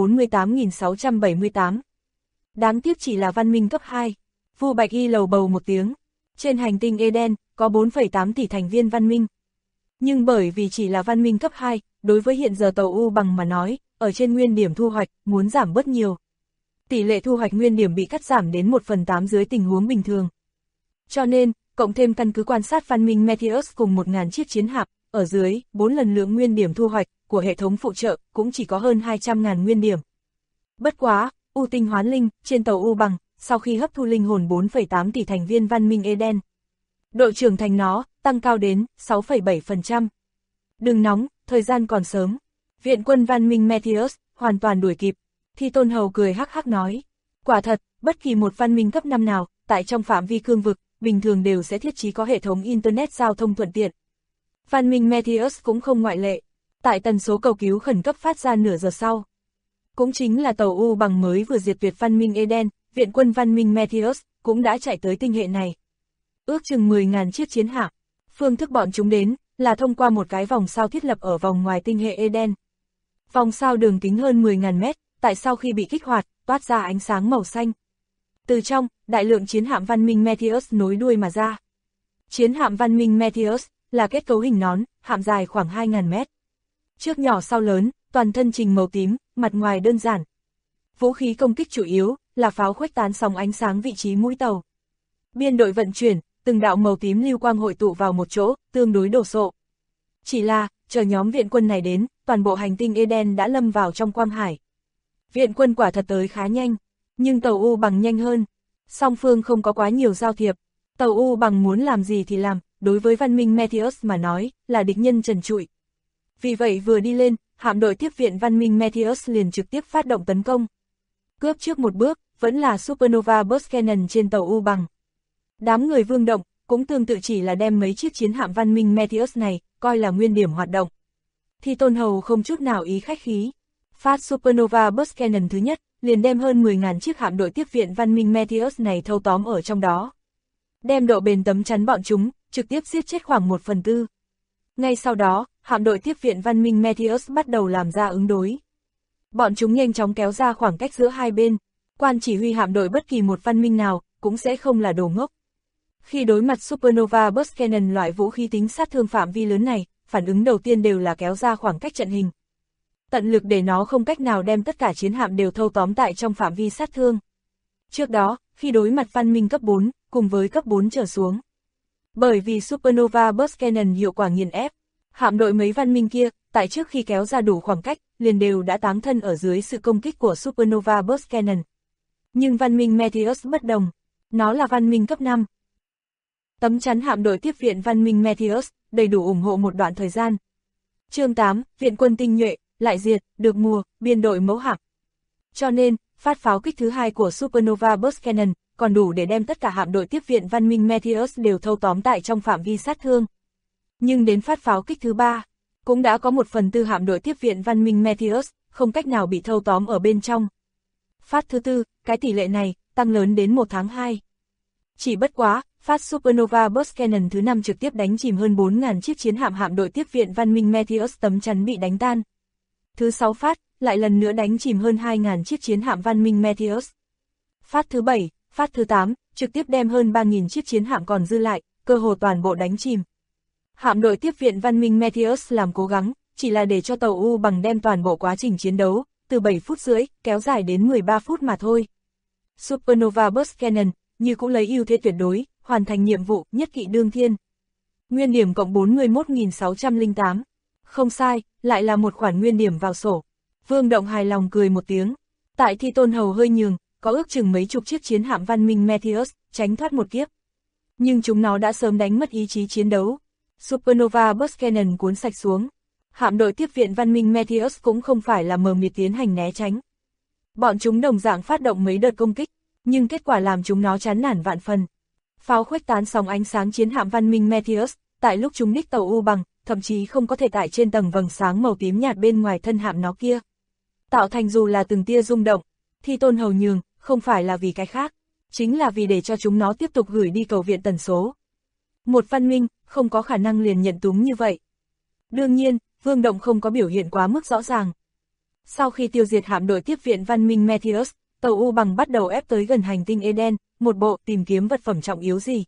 248.678. Đáng tiếc chỉ là văn minh cấp 2. Vu Bạch Y lầu bầu một tiếng. Trên hành tinh Eden, có 4,8 tỷ thành viên văn minh. Nhưng bởi vì chỉ là văn minh cấp 2, đối với hiện giờ tàu U Bằng mà nói, ở trên nguyên điểm thu hoạch, muốn giảm bớt nhiều. Tỷ lệ thu hoạch nguyên điểm bị cắt giảm đến 1/8 dưới tình huống bình thường. Cho nên, cộng thêm căn cứ quan sát văn minh Meteus cùng 1000 chiếc chiến hạm, ở dưới, 4 lần lượng nguyên điểm thu hoạch của hệ thống phụ trợ cũng chỉ có hơn 200.000 nguyên điểm. Bất quá, U Tinh Hoán Linh, trên tàu U Bằng, sau khi hấp thu linh hồn 4,8 tỷ thành viên văn minh Eden, độ trưởng thành nó, tăng cao đến 6,7%. Đừng nóng, thời gian còn sớm. Viện quân văn minh Meteus, hoàn toàn đuổi kịp. Thì Tôn Hầu cười hắc hắc nói. Quả thật, bất kỳ một văn minh cấp 5 nào, tại trong phạm vi cương vực, bình thường đều sẽ thiết trí có hệ thống Internet giao thông thuận tiện. Văn minh Meteus cũng không ngoại lệ. Tại tần số cầu cứu khẩn cấp phát ra nửa giờ sau. Cũng chính là tàu U Bằng mới vừa diệt tuyệt văn minh Eden, viện quân văn minh Meteus cũng đã chạy tới tinh hệ này. Ước chừng 10.000 chiếc chiến hạm. Phương thức bọn chúng đến là thông qua một cái vòng sao thiết lập ở vòng ngoài tinh hệ Eden. Vòng sao đường kính hơn 10.000 mét, tại sau khi bị kích hoạt, toát ra ánh sáng màu xanh. Từ trong, đại lượng chiến hạm văn minh Meteus nối đuôi mà ra. Chiến hạm văn minh Meteus là kết cấu hình nón, hạm dài khoảng 2.000 mét. Trước nhỏ sau lớn, toàn thân trình màu tím, mặt ngoài đơn giản. Vũ khí công kích chủ yếu là pháo khuếch tán sóng ánh sáng vị trí mũi tàu. Biên đội vận chuyển, từng đạo màu tím lưu quang hội tụ vào một chỗ, tương đối đồ sộ. Chỉ là, chờ nhóm viện quân này đến, toàn bộ hành tinh Eden đã lâm vào trong quang hải. Viện quân quả thật tới khá nhanh, nhưng tàu U Bằng nhanh hơn. Song phương không có quá nhiều giao thiệp. Tàu U Bằng muốn làm gì thì làm, đối với văn minh Meteus mà nói, là địch nhân trần trụi. Vì vậy vừa đi lên, hạm đội tiếp viện văn minh Meteus liền trực tiếp phát động tấn công. Cướp trước một bước, vẫn là Supernova Burst Cannon trên tàu U Bằng. Đám người Vương Động, cũng tương tự chỉ là đem mấy chiếc chiến hạm văn minh Meteus này, coi là nguyên điểm hoạt động. Thì Tôn Hầu không chút nào ý khách khí. Phát Supernova Burst Cannon thứ nhất, liền đem hơn 10.000 chiếc hạm đội tiếp viện văn minh Meteus này thâu tóm ở trong đó. Đem độ bền tấm chắn bọn chúng, trực tiếp giết chết khoảng 1/4. Ngay sau đó, hạm đội tiếp viện văn minh Meteus bắt đầu làm ra ứng đối. Bọn chúng nhanh chóng kéo ra khoảng cách giữa hai bên. Quan chỉ huy hạm đội bất kỳ một văn minh nào, cũng sẽ không là đồ ngốc. Khi đối mặt Supernova Burst Cannon loại vũ khí tính sát thương phạm vi lớn này, phản ứng đầu tiên đều là kéo ra khoảng cách trận hình. Tận lực để nó không cách nào đem tất cả chiến hạm đều thâu tóm tại trong phạm vi sát thương. Trước đó, khi đối mặt văn minh cấp 4, cùng với cấp 4 trở xuống. Bởi vì Supernova Burst Cannon hiệu quả nghiền ép, Hạm đội mấy văn minh kia, tại trước khi kéo ra đủ khoảng cách, liền đều đã táng thân ở dưới sự công kích của Supernova Burst Cannon. Nhưng văn minh Meteus bất đồng, nó là văn minh cấp 5. Tấm chắn hạm đội tiếp viện văn minh Meteus, đầy đủ ủng hộ một đoạn thời gian. Chương 8, viện quân tinh nhuệ, lại diệt, được mùa, biên đội mẫu hạm. Cho nên, phát pháo kích thứ 2 của Supernova Burst Cannon, còn đủ để đem tất cả hạm đội tiếp viện văn minh Meteus đều thâu tóm tại trong phạm vi sát thương. Nhưng đến phát pháo kích thứ 3, cũng đã có 1/4 hạm đội tiếp viện văn minh Meteus, không cách nào bị thâu tóm ở bên trong. Phát thứ 4, cái tỷ lệ này, tăng lớn đến 1/2. Chỉ bất quá, phát Supernova Burst Cannon thứ 5 trực tiếp đánh chìm hơn 4.000 chiếc chiến hạm đội tiếp viện văn minh Meteus, tấm chắn bị đánh tan. Thứ 6 phát, lại lần nữa đánh chìm hơn 2.000 chiếc chiến hạm văn minh Meteus. Phát thứ 7, phát thứ 8, trực tiếp đem hơn 3.000 chiếc chiến hạm còn dư lại, cơ hồ toàn bộ đánh chìm. Hạm đội tiếp viện văn minh Meteus làm cố gắng, chỉ là để cho tàu U bằng đem toàn bộ quá trình chiến đấu, từ 7 phút rưỡi, kéo dài đến 13 phút mà thôi. Supernova Burst Cannon, như cũng lấy ưu thế tuyệt đối, hoàn thành nhiệm vụ, nhất kỵ đương thiên. Nguyên điểm cộng 41.608. Không sai, lại là một khoản nguyên điểm vào sổ. Vương Động hài lòng cười một tiếng. Tại Thi Tôn Hầu hơi nhường, có ước chừng mấy chục chiếc chiến hạm văn minh Meteus, tránh thoát một kiếp. Nhưng chúng nó đã sớm đánh mất ý chí chiến đấu. Supernova Burst Cannon cuốn sạch xuống. Hạm đội tiếp viện văn minh Meteus cũng không phải là mờ mịt tiến hành né tránh. Bọn chúng đồng dạng phát động mấy đợt công kích, nhưng kết quả làm chúng nó chán nản vạn phần. Pháo khuếch tán sóng ánh sáng chiến hạm văn minh Meteus, tại lúc chúng đích tàu U bằng, thậm chí không có thể tại trên tầng vầng sáng màu tím nhạt bên ngoài thân hạm nó kia. Tạo thành dù là từng tia rung động. Thi Tôn Hầu nhường, không phải là vì cái khác, chính là vì để cho chúng nó tiếp tục gửi đi cầu viện tần số. Một văn minh, không có khả năng liền nhận túng như vậy. Đương nhiên, Vương Động không có biểu hiện quá mức rõ ràng. Sau khi tiêu diệt hạm đội tiếp viện văn minh Meteus, tàu U bằng bắt đầu ép tới gần hành tinh Eden, một bộ tìm kiếm vật phẩm trọng yếu gì.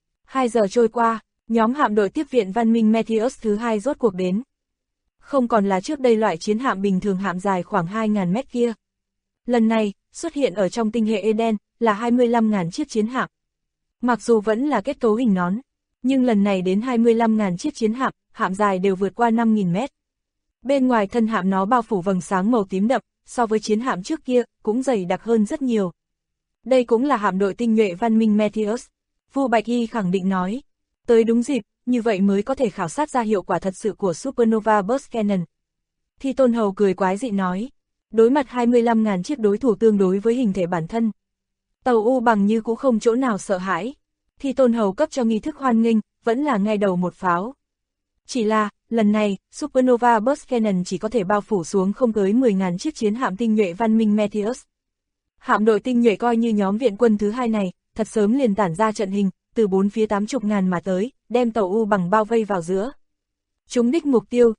2 giờ trôi qua, nhóm hạm đội tiếp viện văn minh Meteus thứ 2 rốt cuộc đến. Không còn là trước đây loại chiến hạm bình thường hạm dài khoảng 2.000 mét kia. Lần này, xuất hiện ở trong tinh hệ Eden, là 25.000 chiếc chiến hạm. Mặc dù vẫn là kết cấu hình nón, nhưng lần này đến 25.000 chiếc chiến hạm, hạm dài đều vượt qua 5.000 mét. Bên ngoài thân hạm nó bao phủ vầng sáng màu tím đậm, so với chiến hạm trước kia, cũng dày đặc hơn rất nhiều. Đây cũng là hạm đội tinh nhuệ văn minh Meteus. Vu Bạch Y khẳng định nói. Tới đúng dịp, như vậy mới có thể khảo sát ra hiệu quả thật sự của Supernova Burst Cannon. Thi Tôn Hầu cười quái dị nói. Đối mặt 25.000 chiếc đối thủ tương đối với hình thể bản thân. Tàu U bằng như cũng không chỗ nào sợ hãi. Thi Tôn Hầu cấp cho nghi thức hoan nghênh, vẫn là ngay đầu một pháo. Chỉ là, lần này, Supernova Burst Cannon chỉ có thể bao phủ xuống không tới 10.000 chiếc chiến hạm tinh nhuệ văn minh Meteus. Hạm đội tinh nhuệ coi như nhóm viện quân thứ 2 này, thật sớm liền tản ra trận hình, từ 4 phía 80.000 mà tới, đem tàu U bằng bao vây vào giữa. Trúng đích mục tiêu,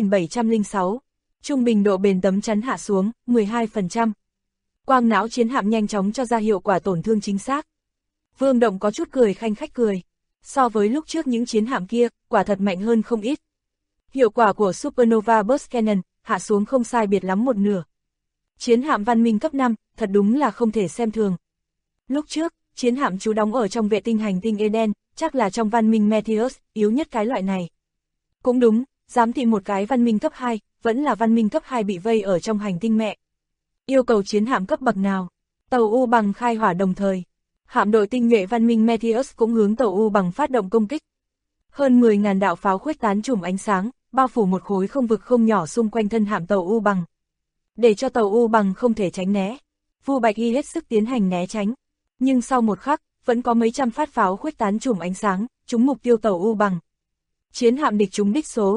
9.706. Trung bình độ bền tấm chắn hạ xuống, 12%. Quang não chiến hạm nhanh chóng cho ra hiệu quả tổn thương chính xác. Vương Động có chút cười khanh khách cười. So với lúc trước những chiến hạm kia, quả thật mạnh hơn không ít. Hiệu quả của Supernova Burst Cannon, hạ xuống không sai biệt lắm một nửa. Chiến hạm văn minh cấp 5, thật đúng là không thể xem thường. Lúc trước, chiến hạm trú đóng ở trong vệ tinh hành tinh Eden, chắc là trong văn minh Meteus, yếu nhất cái loại này. Cũng đúng, giám thị một cái văn minh cấp 2, vẫn là văn minh cấp 2 bị vây ở trong hành tinh mẹ. Yêu cầu chiến hạm cấp bậc nào? Tàu U bằng khai hỏa đồng thời. Hạm đội tinh nhuệ văn minh Meteus cũng hướng tàu U bằng phát động công kích. Hơn 10.000 đạo pháo khuếch tán chùm ánh sáng, bao phủ một khối không vực không nhỏ xung quanh thân hạm tàu U bằng. Để cho tàu U bằng không thể tránh né. Vu Bạch Y hết sức tiến hành né tránh. Nhưng sau một khắc, vẫn có mấy trăm phát pháo khuếch tán chùm ánh sáng, trúng mục tiêu tàu U bằng. Chiến hạm địch trúng đích số,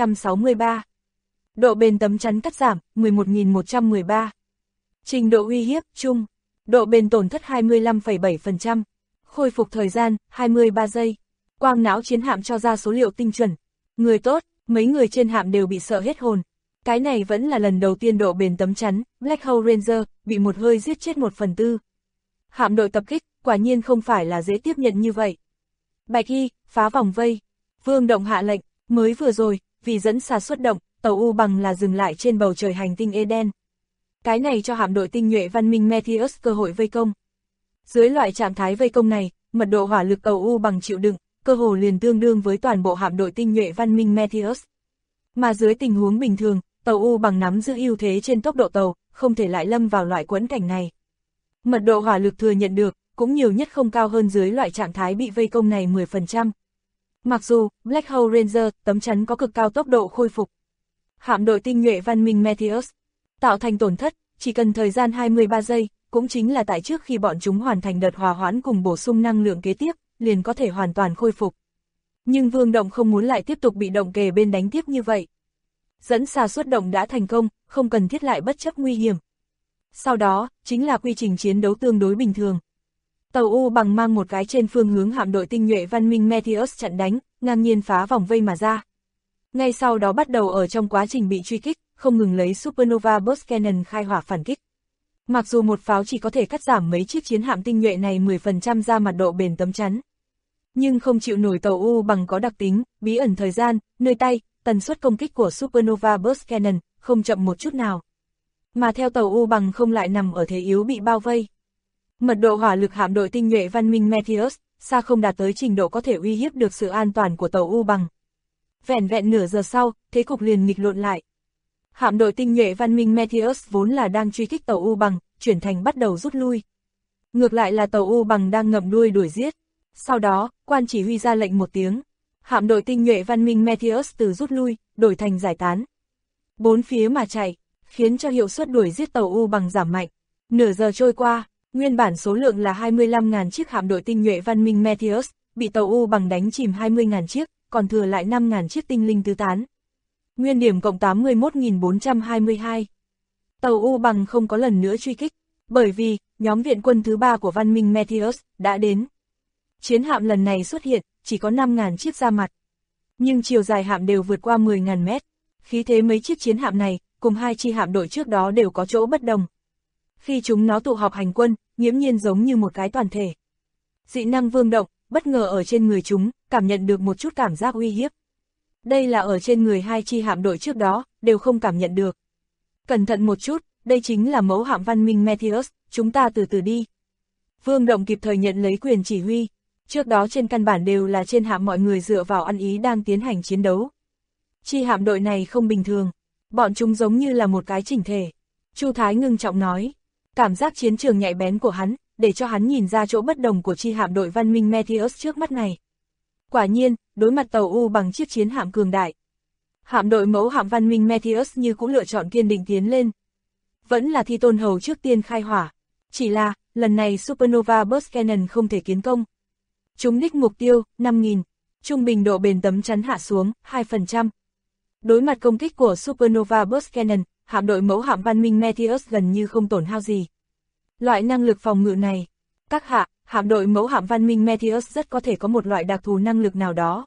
563. Độ bền tấm chắn cắt giảm, 11.113. Trình độ uy hiếp, trung. Độ bền tổn thất 25,7%. Khôi phục thời gian, 23 giây. Quang não chiến hạm cho ra số liệu tinh chuẩn. Người tốt, mấy người trên hạm đều bị sợ hết hồn. Cái này vẫn là lần đầu tiên độ bền tấm chắn, Black Hole Ranger, bị một hơi giết chết 1/4. Hạm đội tập kích, quả nhiên không phải là dễ tiếp nhận như vậy. Bạch Y, phá vòng vây. Vương Động hạ lệnh, mới vừa rồi, vì dẫn xà xuất động, tàu U bằng là dừng lại trên bầu trời hành tinh Eden. Cái này cho hạm đội tinh nhuệ văn minh Meteus cơ hội vây công. Dưới loại trạng thái vây công này, mật độ hỏa lực tàu U bằng chịu đựng, cơ hồ liền tương đương với toàn bộ hạm đội tinh nhuệ văn minh Meteus. Mà dưới tình huống bình thường, tàu U bằng nắm giữ ưu thế trên tốc độ tàu, không thể lại lâm vào loại quẫn cảnh này. Mật độ hỏa lực thừa nhận được, cũng nhiều nhất không cao hơn dưới loại trạng thái bị vây công này 10%. Mặc dù, Black Hole Ranger, tấm chắn có cực cao tốc độ khôi phục. Hạm đội tinh nhuệ văn minh Meteos, tạo thành tổn thất, chỉ cần thời gian 23 giây, cũng chính là tại trước khi bọn chúng hoàn thành đợt hòa hoãn cùng bổ sung năng lượng kế tiếp, liền có thể hoàn toàn khôi phục. Nhưng Vương Động không muốn lại tiếp tục bị động kề bên đánh tiếp như vậy. Dẫn xà xuất động đã thành công, không cần thiết lại bất chấp nguy hiểm. Sau đó, chính là quy trình chiến đấu tương đối bình thường. Tàu U bằng mang một cái trên phương hướng hạm đội tinh nhuệ văn minh Meteos chặn đánh, ngang nhiên phá vòng vây mà ra. Ngay sau đó bắt đầu ở trong quá trình bị truy kích, không ngừng lấy Supernova Burst Cannon khai hỏa phản kích. Mặc dù một pháo chỉ có thể cắt giảm mấy chiếc chiến hạm tinh nhuệ này 10% ra mặt độ bền tấm chắn. Nhưng không chịu nổi tàu U bằng có đặc tính, bí ẩn thời gian, nơi tay, tần suất công kích của Supernova Burst Cannon, không chậm một chút nào. Mà theo tàu U bằng không lại nằm ở thế yếu bị bao vây. Mật độ hỏa lực hạm đội tinh nhuệ văn minh Meteos, xa không đạt tới trình độ có thể uy hiếp được sự an toàn của tàu U bằng. Vẻn vẹn nửa giờ sau, thế cục liền nghịch lộn lại. Hạm đội tinh nhuệ văn minh Meteos vốn là đang truy kích tàu U bằng, chuyển thành bắt đầu rút lui. Ngược lại là tàu U bằng đang ngậm đuôi đuổi giết. Sau đó, quan chỉ huy ra lệnh một tiếng. Hạm đội tinh nhuệ văn minh Meteos từ rút lui, đổi thành giải tán. Bốn phía mà chạy, khiến cho hiệu suất đuổi giết tàu U bằng giảm mạnh. Nửa giờ trôi qua, nguyên bản số lượng là 25.000 chiếc hạm đội tinh nhuệ văn minh Meteos, bị tàu U bằng đánh chìm 20.000 chiếc, còn thừa lại 5.000 chiếc tinh linh tứ tán. Nguyên điểm cộng 81.422. Tàu U bằng không có lần nữa truy kích, bởi vì, nhóm viện quân thứ 3 của văn minh Meteos đã đến. Chiến hạm lần này xuất hiện, chỉ có 5.000 chiếc ra mặt. Nhưng chiều dài hạm đều vượt qua 10.000 mét. Khí thế mấy chiếc chiến hạm này, cùng hai chi hạm đội trước đó đều có chỗ bất đồng. Khi chúng nó tụ họp hành quân, nghiễm nhiên giống như một cái toàn thể. Dị năng Vương Động, bất ngờ ở trên người chúng, cảm nhận được một chút cảm giác uy hiếp. Đây là ở trên người hai chi hạm đội trước đó, đều không cảm nhận được. Cẩn thận một chút, đây chính là mẫu hạm văn minh Meteos, chúng ta từ từ đi. Vương Động kịp thời nhận lấy quyền chỉ huy. Trước đó trên căn bản đều là trên hạm mọi người dựa vào ăn ý đang tiến hành chiến đấu. Chi hạm đội này không bình thường, bọn chúng giống như là một cái chỉnh thể. Chu Thái ngưng trọng nói, cảm giác chiến trường nhạy bén của hắn, để cho hắn nhìn ra chỗ bất đồng của chi hạm đội văn minh Meteos trước mắt này. Quả nhiên, đối mặt tàu U bằng chiếc chiến hạm cường đại. Hạm đội mẫu hạm văn minh Meteos như cũng lựa chọn kiên định tiến lên. Vẫn là Thi Tôn Hầu trước tiên khai hỏa. Chỉ là, lần này Supernova Burst Cannon không thể kiến công. Trúng đích mục tiêu, 5.000. Trung bình độ bền tấm chắn hạ xuống, 2%. Đối mặt công kích của Supernova Burst Cannon, hạm đội mẫu hạm văn minh Meteos gần như không tổn hao gì. Loại năng lực phòng ngự này, các hạm đội mẫu hạm văn minh Meteos rất có thể có một loại đặc thù năng lực nào đó.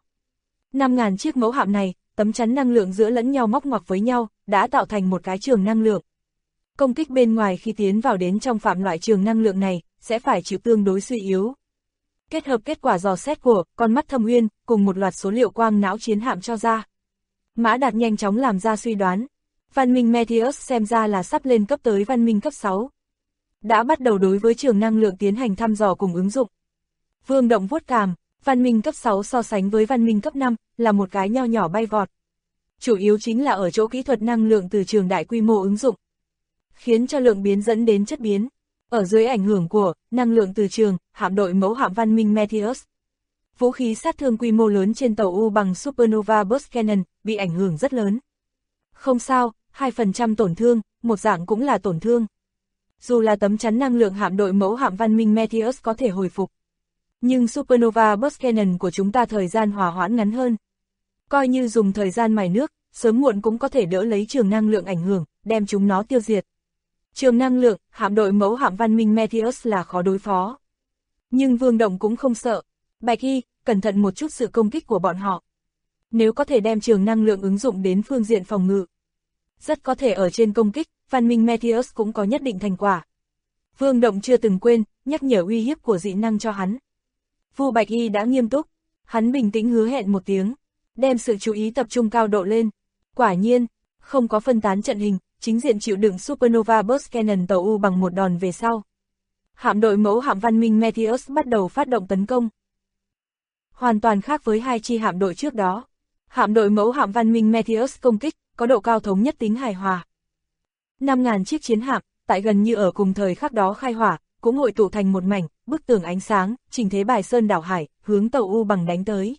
5.000 chiếc mẫu hạm này, tấm chắn năng lượng giữa lẫn nhau móc ngoặc với nhau, đã tạo thành một cái trường năng lượng. Công kích bên ngoài khi tiến vào đến trong phạm loại trường năng lượng này, sẽ phải chịu tương đối suy yếu. Kết hợp kết quả dò xét của con mắt Thâm Uyên cùng một loạt số liệu quang não chiến hạm cho ra. Mã Đạt nhanh chóng làm ra suy đoán. Văn minh Meteos xem ra là sắp lên cấp tới văn minh cấp 6. Đã bắt đầu đối với trường năng lượng tiến hành thăm dò cùng ứng dụng. Vương Động vuốt cằm, văn minh cấp 6 so sánh với văn minh cấp 5 là một cái nho nhỏ bay vọt. Chủ yếu chính là ở chỗ kỹ thuật năng lượng từ trường đại quy mô ứng dụng. Khiến cho lượng biến dẫn đến chất biến. Ở dưới ảnh hưởng của năng lượng từ trường, hạm đội mẫu hạm văn minh Meteos. Vũ khí sát thương quy mô lớn trên tàu U bằng Supernova Burst Cannon bị ảnh hưởng rất lớn. Không sao, 2% tổn thương, một dạng cũng là tổn thương. Dù là tấm chắn năng lượng hạm đội mẫu hạm văn minh Meteos có thể hồi phục. Nhưng Supernova Burst Cannon của chúng ta thời gian hòa hoãn ngắn hơn. Coi như dùng thời gian mài nước, sớm muộn cũng có thể đỡ lấy trường năng lượng ảnh hưởng, đem chúng nó tiêu diệt. Trường năng lượng, hạm đội mẫu hạm văn minh Meteos là khó đối phó. Nhưng Vương Động cũng không sợ. Bạch Y, cẩn thận một chút sự công kích của bọn họ. Nếu có thể đem trường năng lượng ứng dụng đến phương diện phòng ngự, rất có thể ở trên công kích, văn minh Meteos cũng có nhất định thành quả. Vương Động chưa từng quên, nhắc nhở uy hiếp của dị năng cho hắn. Vu Bạch Y đã nghiêm túc, hắn bình tĩnh hứa hẹn một tiếng, đem sự chú ý tập trung cao độ lên. Quả nhiên, không có phân tán trận hình, chính diện chịu đựng Supernova Burst Cannon tàu U bằng một đòn về sau. Hạm đội mẫu hạm văn minh Meteos bắt đầu phát động tấn công. Hoàn toàn khác với hai chi hạm đội trước đó. Hạm đội mẫu hạm văn minh Meteos công kích, có độ cao thống nhất tính hài hòa. 5.000 chiếc chiến hạm, tại gần như ở cùng thời khắc đó khai hỏa, cũng hội tụ thành một mảnh, bức tường ánh sáng, chỉnh thế bài sơn đảo hải, hướng tàu U Bằng đánh tới.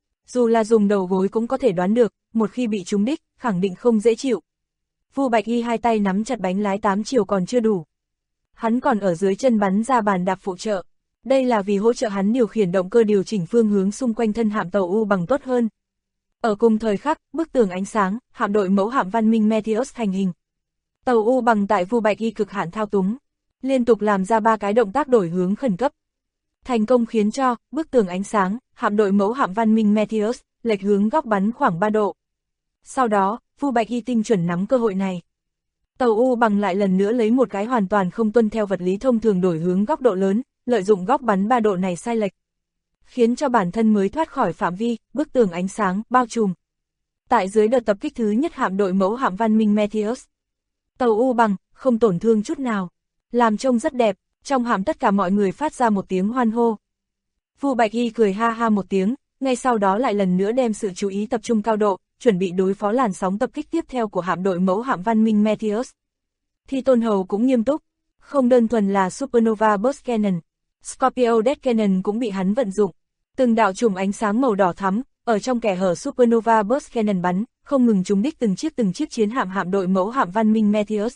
Dù là dùng đầu gối cũng có thể đoán được, một khi bị trúng đích, khẳng định không dễ chịu. Vu Bạch Y hai tay nắm chặt bánh lái 8 chiều còn chưa đủ. Hắn còn ở dưới chân bắn ra bàn đạp phụ trợ. Đây là vì hỗ trợ hắn điều khiển động cơ điều chỉnh phương hướng xung quanh thân hạm tàu U Bằng tốt hơn. Ở cùng thời khắc, bức tường ánh sáng, hạm đội mẫu hạm văn minh Meteos thành hình. Tàu U Bằng tại Vu Bạch Y cực hạn thao túng, liên tục làm ra 3 cái động tác đổi hướng khẩn cấp. Thành công khiến cho bức tường ánh sáng, hạm đội mẫu hạm văn minh Meteos lệch hướng góc bắn khoảng 3 độ. Sau đó, Vu Bạch Y tinh chuẩn nắm cơ hội này. Tàu U Bằng lại lần nữa lấy một cái hoàn toàn không tuân theo vật lý thông thường đổi hướng góc độ lớn, lợi dụng góc bắn 3 độ này sai lệch, khiến cho bản thân mới thoát khỏi phạm vi bức tường ánh sáng bao trùm. Tại dưới đợt tập kích thứ nhất hạm đội mẫu hạm văn minh Meteos, tàu U Bằng không tổn thương chút nào, làm trông rất đẹp. Trong hạm tất cả mọi người phát ra một tiếng hoan hô. Vu Bạch Y cười ha ha một tiếng, ngay sau đó lại lần nữa đem sự chú ý tập trung cao độ, chuẩn bị đối phó làn sóng tập kích tiếp theo của hạm đội mẫu hạm văn minh Meteos. Thi Tôn Hầu cũng nghiêm túc, không đơn thuần là Supernova Burst Cannon, Scorpio Death Cannon cũng bị hắn vận dụng. Từng đạo chùm ánh sáng màu đỏ thắm, ở trong kẽ hở Supernova Burst Cannon bắn, không ngừng trúng đích từng chiếc chiến hạm hạm đội mẫu hạm văn minh Meteos.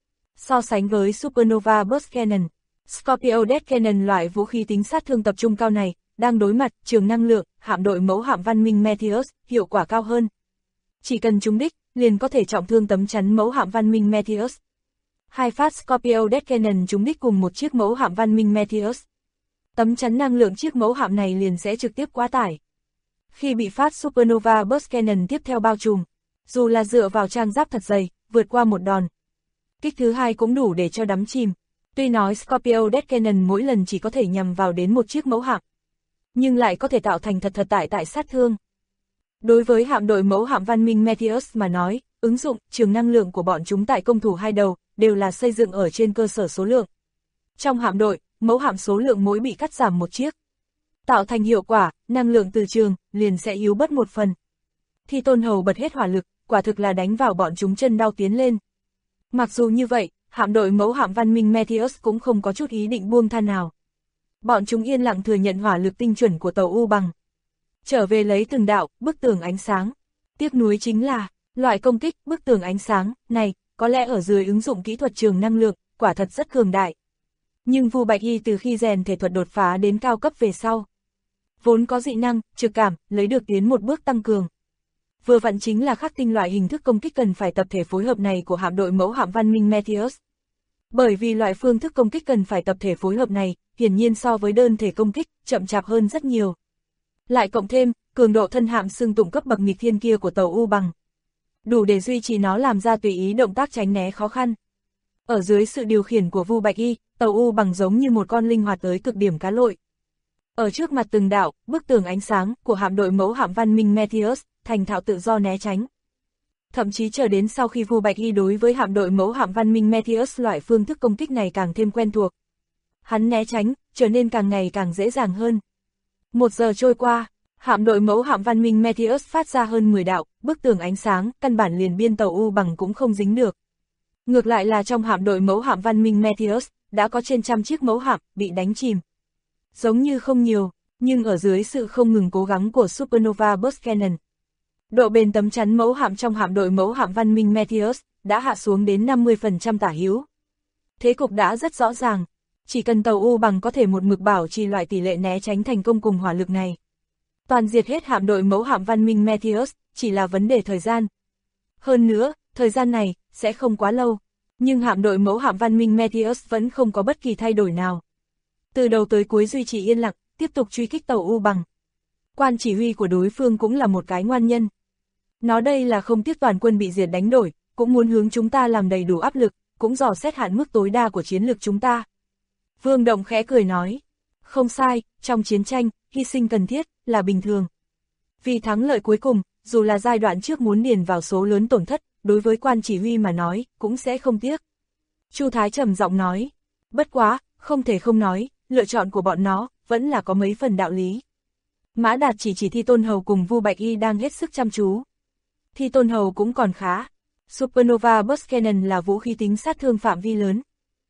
So sánh với Supernova Burst Cannon, Scorpio Death Cannon loại vũ khí tính sát thương tập trung cao này, đang đối mặt trường năng lượng, hạm đội mẫu hạm văn minh Meteos, hiệu quả cao hơn. Chỉ cần trúng đích, liền có thể trọng thương tấm chắn mẫu hạm văn minh Meteos. 2 phát Scorpio Death Cannon trúng đích cùng một chiếc mẫu hạm văn minh Meteos. Tấm chắn năng lượng chiếc mẫu hạm này liền sẽ trực tiếp quá tải. Khi bị phát Supernova Burst Cannon tiếp theo bao trùm, dù là dựa vào trang giáp thật dày, vượt qua một đòn, kích thứ hai cũng đủ để cho đắm chìm. Tuy nói Scorpio Death Cannon mỗi lần chỉ có thể nhằm vào đến một chiếc mẫu hạm, nhưng lại có thể tạo thành thật tại sát thương. Đối với hạm đội mẫu hạm văn minh Meteos mà nói, ứng dụng trường năng lượng của bọn chúng tại công thủ hai đầu, đều là xây dựng ở trên cơ sở số lượng. Trong hạm đội, mẫu hạm số lượng mỗi bị cắt giảm một chiếc, tạo thành hiệu quả, năng lượng từ trường, liền sẽ yếu bớt một phần. Thi Tôn Hầu bật hết hỏa lực, quả thực là đánh vào bọn chúng chân đau tiến lên. Mặc dù như vậy, hạm đội mẫu hạm văn minh Meteos cũng không có chút ý định buông tha nào. Bọn chúng yên lặng thừa nhận hỏa lực tinh chuẩn của tàu U Bằng, trở về lấy từng đạo, bức tường ánh sáng. Tiếc nuối chính là, loại công kích, bức tường ánh sáng, này, có lẽ ở dưới ứng dụng kỹ thuật trường năng lượng, quả thật rất cường đại. Nhưng Vu Bạch Y từ khi rèn thể thuật đột phá đến cao cấp về sau, vốn có dị năng, trực cảm, lấy được tiến một bước tăng cường. Vừa vặn chính là khắc tinh loại hình thức công kích cần phải tập thể phối hợp này của hạm đội mẫu hạm văn minh Meteos. Bởi vì loại phương thức công kích cần phải tập thể phối hợp này, hiển nhiên so với đơn thể công kích, chậm chạp hơn rất nhiều. Lại cộng thêm, cường độ thân hạm xương tụng cấp bậc nghịch thiên kia của tàu U Bằng, đủ để duy trì nó làm ra tùy ý động tác tránh né khó khăn. Ở dưới sự điều khiển của Vu Bạch Y, tàu U Bằng giống như một con linh hoạt tới cực điểm cá lội. Ở trước mặt từng đạo, bức tường ánh sáng của hạm đội mẫu hạm văn minh Meteos, thành thạo tự do né tránh. Thậm chí chờ đến sau khi Vu Bạch Y đối với hạm đội mẫu hạm văn minh Meteos loại phương thức công kích này càng thêm quen thuộc, hắn né tránh, trở nên càng ngày càng dễ dàng hơn. 1 giờ trôi qua, hạm đội mẫu hạm văn minh Meteos phát ra hơn 10 đạo, bức tường ánh sáng, căn bản liền biên tàu U Bằng cũng không dính được. Ngược lại là trong hạm đội mẫu hạm văn minh Meteos, đã có trên trăm chiếc mẫu hạm bị đánh chìm. Giống như không nhiều, nhưng ở dưới sự không ngừng cố gắng của Supernova Burst Cannon, độ bền tấm chắn mẫu hạm trong hạm đội mẫu hạm văn minh Meteos đã hạ xuống đến 50% tả hữu. Thế cục đã rất rõ ràng, chỉ cần tàu U Bằng có thể một mực bảo trì loại tỷ lệ né tránh thành công cùng hỏa lực này, toàn diệt hết hạm đội mẫu hạm văn minh Meteos chỉ là vấn đề thời gian. Hơn nữa, thời gian này sẽ không quá lâu, nhưng hạm đội mẫu hạm văn minh Meteos vẫn không có bất kỳ thay đổi nào. Từ đầu tới cuối duy trì yên lặng, tiếp tục truy kích tàu U Bằng. Quan chỉ huy của đối phương cũng là một cái ngoan nhân. Nó đây là không tiếc toàn quân bị diệt đánh đổi, cũng muốn hướng chúng ta làm đầy đủ áp lực, cũng dò xét hạn mức tối đa của chiến lược chúng ta. Vương Động khẽ cười nói, không sai, trong chiến tranh, hy sinh cần thiết, là bình thường. Vì thắng lợi cuối cùng, dù là giai đoạn trước muốn điền vào số lớn tổn thất, đối với quan chỉ huy mà nói, cũng sẽ không tiếc. Chu Thái trầm giọng nói, bất quá, không thể không nói, lựa chọn của bọn nó, vẫn là có mấy phần đạo lý. Mã Đạt chỉ Thi Tôn Hầu cùng Vu Bạch Y đang hết sức chăm chú. Thi Tôn Hầu cũng còn khá. Supernova Burst Cannon là vũ khí tính sát thương phạm vi lớn.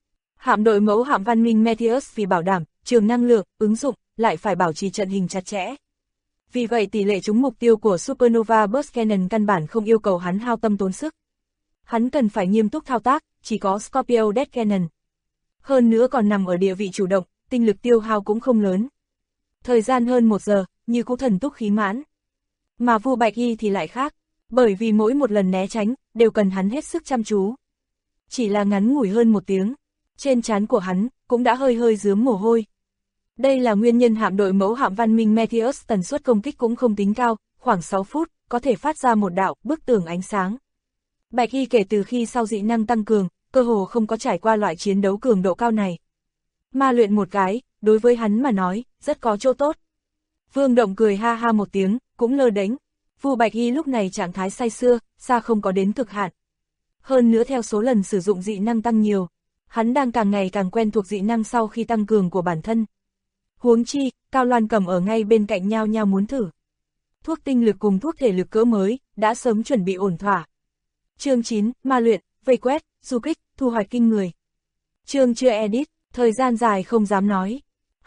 Hạm đội mẫu hạm văn minh Meteus vì bảo đảm trường năng lượng, ứng dụng, lại phải bảo trì trận hình chặt chẽ. Vì vậy tỷ lệ trúng mục tiêu của Supernova Burst Cannon căn bản không yêu cầu hắn hao tâm tốn sức. Hắn cần phải nghiêm túc thao tác, chỉ có Scorpio Death Cannon. Hơn nữa còn nằm ở địa vị chủ động, tinh lực tiêu hao cũng không lớn. Thời gian hơn 1 giờ, như cũ thần túc khí mãn. Mà Vu Bạch Y thì lại khác, bởi vì mỗi một lần né tránh, đều cần hắn hết sức chăm chú. Chỉ là ngắn ngủi hơn 1 tiếng, trên trán của hắn, cũng đã hơi hơi rướm mồ hôi. Đây là nguyên nhân hạm đội mẫu hạm văn minh Meteus tần suất công kích cũng không tính cao, khoảng 6 phút, có thể phát ra một đạo bức tường ánh sáng. Bạch Y kể từ khi sau dị năng tăng cường, cơ hồ không có trải qua loại chiến đấu cường độ cao này. Ma luyện một cái, đối với hắn mà nói, rất có chỗ tốt. Vương Động cười ha ha một tiếng, cũng lơ đánh. Vu Bạch Y lúc này trạng thái say sưa, xa không có đến cực hạn. Hơn nữa theo số lần sử dụng dị năng tăng nhiều, hắn đang càng ngày càng quen thuộc dị năng sau khi tăng cường của bản thân. Huống chi, Cao Loan Cầm ở ngay bên cạnh nhau nhau muốn thử. Thuốc tinh lực cùng thuốc thể lực cỡ mới, đã sớm chuẩn bị ổn thỏa. Chương 9, ma luyện, vây quét, du kích, thu hoạch kinh người. Chương chưa edit, thời gian dài không dám nói.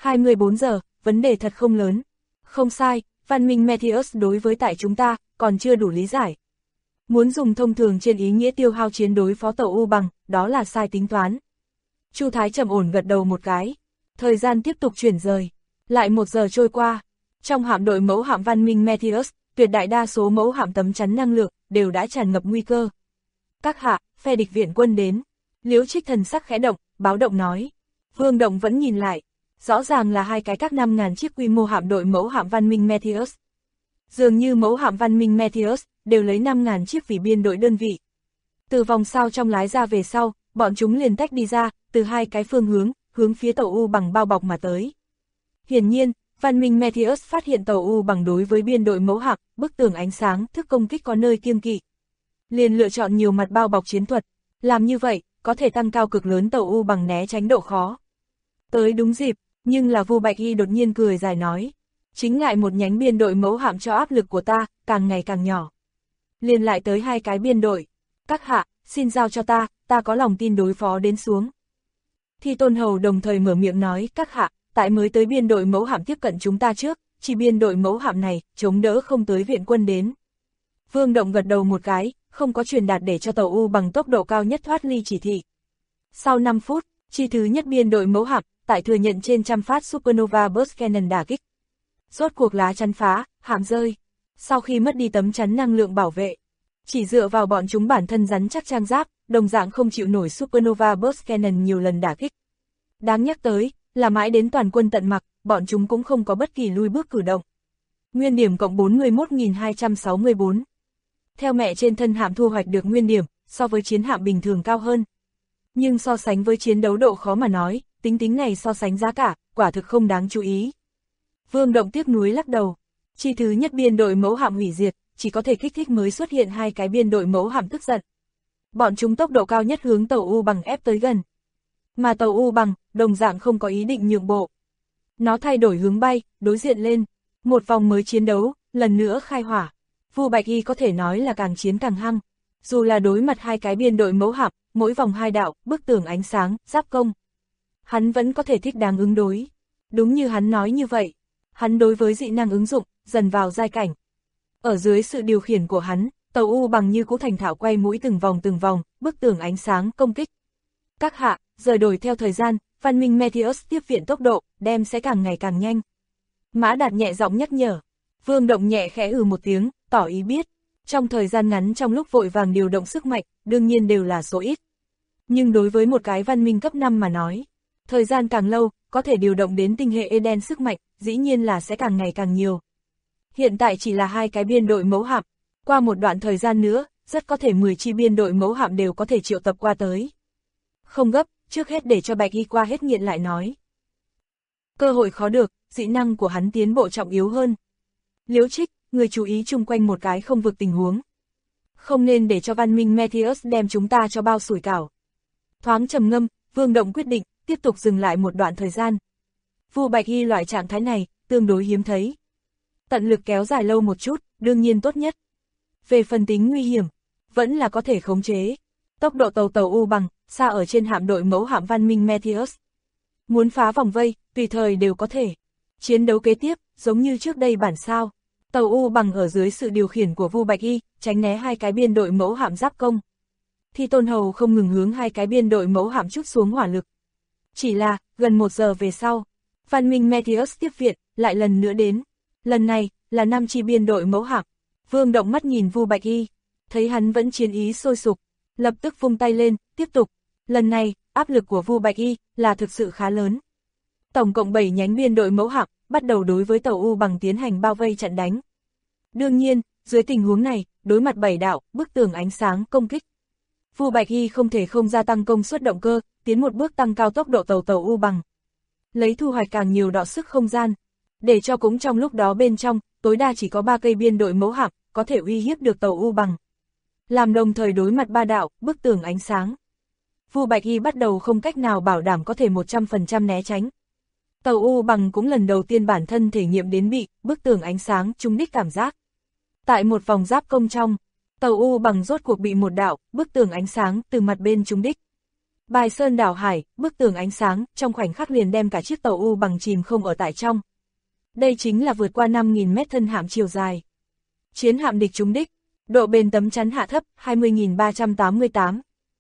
24 giờ, vấn đề thật không lớn. Không sai, văn minh Meteus đối với tại chúng ta, còn chưa đủ lý giải. Muốn dùng thông thường trên ý nghĩa tiêu hao chiến đối phó tàu U bằng, đó là sai tính toán. Chu Thái trầm ổn gật đầu một cái. Thời gian tiếp tục chuyển rời. Lại 1 giờ trôi qua. Trong hạm đội mẫu hạm văn minh Meteus, tuyệt đại đa số mẫu hạm tấm chắn năng lượng, đều đã tràn ngập nguy cơ. Các hạ, phe địch viện quân đến. Liễu Trích thần sắc khẽ động, báo động nói. Vương Động vẫn nhìn lại. Rõ ràng là hai cái các 5.000 chiếc quy mô hạm đội mẫu hạm văn minh Meteus. Dường như mẫu hạm văn minh Meteus đều lấy 5.000 chiếc vì biên đội đơn vị. Từ vòng sau trong lái ra về sau, bọn chúng liền tách đi ra, từ hai cái phương hướng, hướng phía tàu U bằng bao bọc mà tới. Hiển nhiên, văn minh Meteus phát hiện tàu U bằng đối với biên đội mẫu hạm, bức tường ánh sáng, thức công kích có nơi kiêng kỵ. Liền lựa chọn nhiều mặt bao bọc chiến thuật, làm như vậy, có thể tăng cao cực lớn tàu U bằng né tránh độ khó. Tới đúng dịp, nhưng là Vu Bạch Y đột nhiên cười dài nói. Chính ngại một nhánh biên đội mẫu hạm cho áp lực của ta, càng ngày càng nhỏ. Liền lại tới hai cái biên đội. Các hạ, xin giao cho ta có lòng tin đối phó đến xuống. Thi Tôn Hầu đồng thời mở miệng nói, các hạ, tại mới tới biên đội mẫu hạm tiếp cận chúng ta trước, chỉ biên đội mẫu hạm này, chống đỡ không tới viện quân đến. Vương Động gật đầu một cái, không có truyền đạt để cho tàu U bằng tốc độ cao nhất thoát ly chỉ thị. Sau 5 phút, chi thứ nhất biên đội mẫu hạm, tại thừa nhận trên trăm phát Supernova Burst Cannon đả kích. Rốt cuộc lá chắn phá, hạm rơi. Sau khi mất đi tấm chắn năng lượng bảo vệ, chỉ dựa vào bọn chúng bản thân rắn chắc trang giáp, đồng dạng không chịu nổi Supernova Burst Cannon nhiều lần đả kích. Đáng nhắc tới, là mãi đến toàn quân tận mặc, bọn chúng cũng không có bất kỳ lui bước cử động. Nguyên điểm cộng 41.264. Theo mẹ trên thân hạm thu hoạch được nguyên điểm, so với chiến hạm bình thường cao hơn. Nhưng so sánh với chiến đấu độ khó mà nói, tính này so sánh giá cả, quả thực không đáng chú ý. Vương Động tiếc nuối lắc đầu. Chi thứ nhất biên đội mẫu hạm hủy diệt, chỉ có thể kích thích mới xuất hiện hai cái biên đội mẫu hạm tức giận. Bọn chúng tốc độ cao nhất hướng tàu U bằng ép tới gần. Mà tàu U bằng, đồng dạng không có ý định nhượng bộ. Nó thay đổi hướng bay, đối diện lên. Một vòng mới chiến đấu, lần nữa khai hỏa. Vu Bạch Y có thể nói là càng chiến càng hăng. Dù là đối mặt hai cái biên đội mẫu hạm, mỗi vòng 2 đạo, bức tường ánh sáng, giáp công. Hắn vẫn có thể thích đáng ứng đối. Đúng như hắn nói như vậy. Hắn đối với dị năng ứng dụng, dần vào giai cảnh. Ở dưới sự điều khiển của hắn, tàu U bằng như cũ thành thạo quay mũi từng vòng, bức tường ánh sáng công kích. Các hạ, rời đổi theo thời gian, văn minh Meteus tiếp viện tốc độ, đem sẽ càng ngày càng nhanh. Mã Đạt nhẹ giọng nhắc nhở. Vương Động nhẹ khẽ một tiếng, tỏ ý biết. Trong thời gian ngắn trong lúc vội vàng điều động sức mạnh, đương nhiên đều là số ít. Nhưng đối với một cái văn minh cấp 5 mà nói, thời gian càng lâu, có thể điều động đến tinh hệ Eden sức mạnh, dĩ nhiên là sẽ càng ngày càng nhiều. Hiện tại chỉ là hai cái biên đội mẫu hạm, qua một đoạn thời gian nữa, rất có thể 10 chi biên đội mẫu hạm đều có thể triệu tập qua tới. Không gấp, trước hết để cho Bạch Y qua hết nghiện lại nói. Cơ hội khó được, dị năng của hắn tiến bộ trọng yếu hơn. Liễu Trích, người chú ý chung quanh một cái không vực tình huống. Không nên để cho văn minh Meteus đem chúng ta cho bao sủi cảo. Thoáng trầm ngâm, Vương Động quyết định, tiếp tục dừng lại một đoạn thời gian. Vu Bạch Y loại trạng thái này, tương đối hiếm thấy. Tận lực kéo dài lâu một chút, đương nhiên tốt nhất. Về phần tính nguy hiểm, vẫn là có thể khống chế. Tốc độ tàu U bằng, xa ở trên hạm đội mẫu hạm văn minh Meteus. Muốn phá vòng vây, tùy thời đều có thể. Chiến đấu kế tiếp, giống như trước đây bản sao. Tàu U bằng ở dưới sự điều khiển của Vu Bạch Y, tránh né hai cái biên đội mẫu hạm giáp công. Thi Tôn Hầu không ngừng hướng hai cái biên đội mẫu hạm chút xuống hỏa lực. Chỉ là, gần 1 giờ về sau, văn minh Meteus tiếp viện, lại lần nữa đến. Lần này, là 5 chi biên đội mẫu hạm. Vương Động mắt nhìn Vu Bạch Y, thấy hắn vẫn chiến ý sôi sục, lập tức vung tay lên, tiếp tục. Lần này, áp lực của Vu Bạch Y là thực sự khá lớn. Tổng cộng 7 nhánh biên đội mẫu hạm, bắt đầu đối với tàu U bằng tiến hành bao vây chặn đánh. Đương nhiên, dưới tình huống này, đối mặt 7 đạo, bức tường ánh sáng công kích. Vu Bạch Y không thể không gia tăng công suất động cơ, tiến một bước tăng cao tốc độ tàu U bằng. Lấy thu hoạch càng nhiều đọ sức không gian, để cho cũng trong lúc đó bên trong, tối đa chỉ có 3 cây biên đội mẫu hạm, có thể uy hiếp được tàu U bằng. Làm đồng thời đối mặt 3 đạo, bức tường ánh sáng. Vu Bạch Y bắt đầu không cách nào bảo đảm có thể 100% né tránh. Tàu U bằng cũng lần đầu tiên bản thân thể nghiệm đến bị bức tường ánh sáng trúng đích cảm giác. Tại một vòng giáp công trong, tàu U bằng rốt cuộc bị một đạo bức tường ánh sáng từ mặt bên trúng đích. Bài sơn đảo hải, bức tường ánh sáng trong khoảnh khắc liền đem cả chiếc tàu U bằng chìm không ở tại trong. Đây chính là vượt qua 5.000 mét thân hạm chiều dài. Chiến hạm địch trúng đích, độ bền tấm chắn hạ thấp 20.388.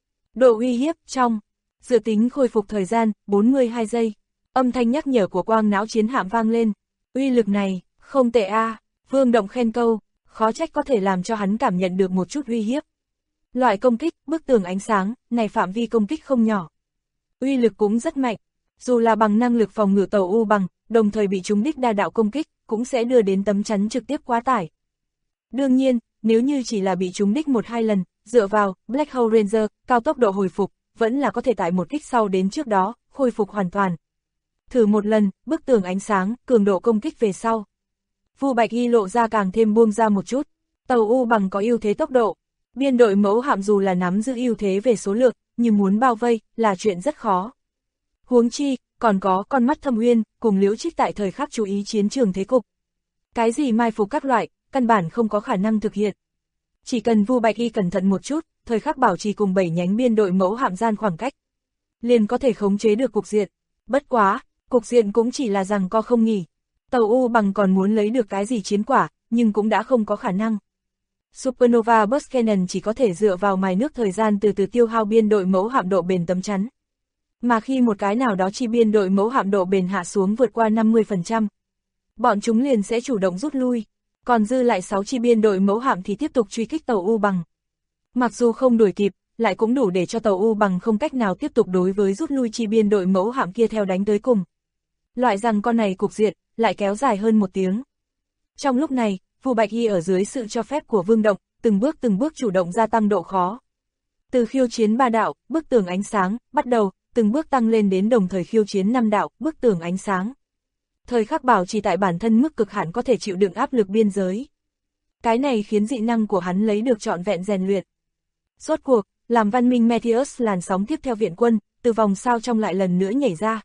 Độ uy hiếp trong, dự tính khôi phục thời gian 42 giây. Âm thanh nhắc nhở của quang não chiến hạm vang lên. Uy lực này, không tệ a. Vương Động khen câu, khó trách có thể làm cho hắn cảm nhận được một chút uy hiếp. Loại công kích, bức tường ánh sáng, này phạm vi công kích không nhỏ. Uy lực cũng rất mạnh, dù là bằng năng lực phòng ngự tàu U bằng, đồng thời bị trúng đích đa đạo công kích, cũng sẽ đưa đến tấm chắn trực tiếp quá tải. Đương nhiên, nếu như chỉ là bị trúng đích 1-2 lần, dựa vào Black Hole Ranger, cao tốc độ hồi phục, vẫn là có thể tại một kích sau đến trước đó, khôi phục hoàn toàn. Thử một lần, bức tường ánh sáng, cường độ công kích về sau. Vu Bạch Y lộ ra càng thêm buông ra một chút, tàu U bằng có ưu thế tốc độ. Biên đội mẫu hạm dù là nắm giữ ưu thế về số lượng, nhưng muốn bao vây, là chuyện rất khó. Huống chi, còn có con mắt Thâm Uyên, cùng Liễu Trích tại thời khắc chú ý chiến trường thế cục. Cái gì mai phục các loại, căn bản không có khả năng thực hiện. Chỉ cần Vu Bạch Y cẩn thận một chút, thời khắc bảo trì cùng 7 nhánh biên đội mẫu hạm gian khoảng cách, liền có thể khống chế được cục diện. Bất quá, cục diện cũng chỉ là giằng co không nghỉ. Tàu U bằng còn muốn lấy được cái gì chiến quả, nhưng cũng đã không có khả năng. Supernova Burst Cannon chỉ có thể dựa vào mài nước thời gian từ từ tiêu hao biên đội mẫu hạm độ bền tấm chắn. Mà khi một cái nào đó chi biên đội mẫu hạm độ bền hạ xuống vượt qua 50%, bọn chúng liền sẽ chủ động rút lui, còn dư lại 6 chi biên đội mẫu hạm thì tiếp tục truy kích tàu U bằng. Mặc dù không đuổi kịp, lại cũng đủ để cho tàu U bằng không cách nào tiếp tục đối với rút lui chi biên đội mẫu hạm kia theo đánh tới cùng. Loại rằng con này cục diện, lại kéo dài hơn 1 tiếng. Trong lúc này, Vu Bạch Y ở dưới sự cho phép của Vương Động, từng bước chủ động gia tăng độ khó. Từ khiêu chiến 3 đạo, bức tường ánh sáng, bắt đầu, từng bước tăng lên đến đồng thời khiêu chiến 5 đạo, bức tường ánh sáng. Thời khắc bảo trì tại bản thân mức cực hạn có thể chịu đựng áp lực biên giới. Cái này khiến dị năng của hắn lấy được trọn vẹn rèn luyện. Rốt cuộc, làm văn minh Meteus làn sóng tiếp theo viện quân, từ vòng sao trong lại lần nữa nhảy ra.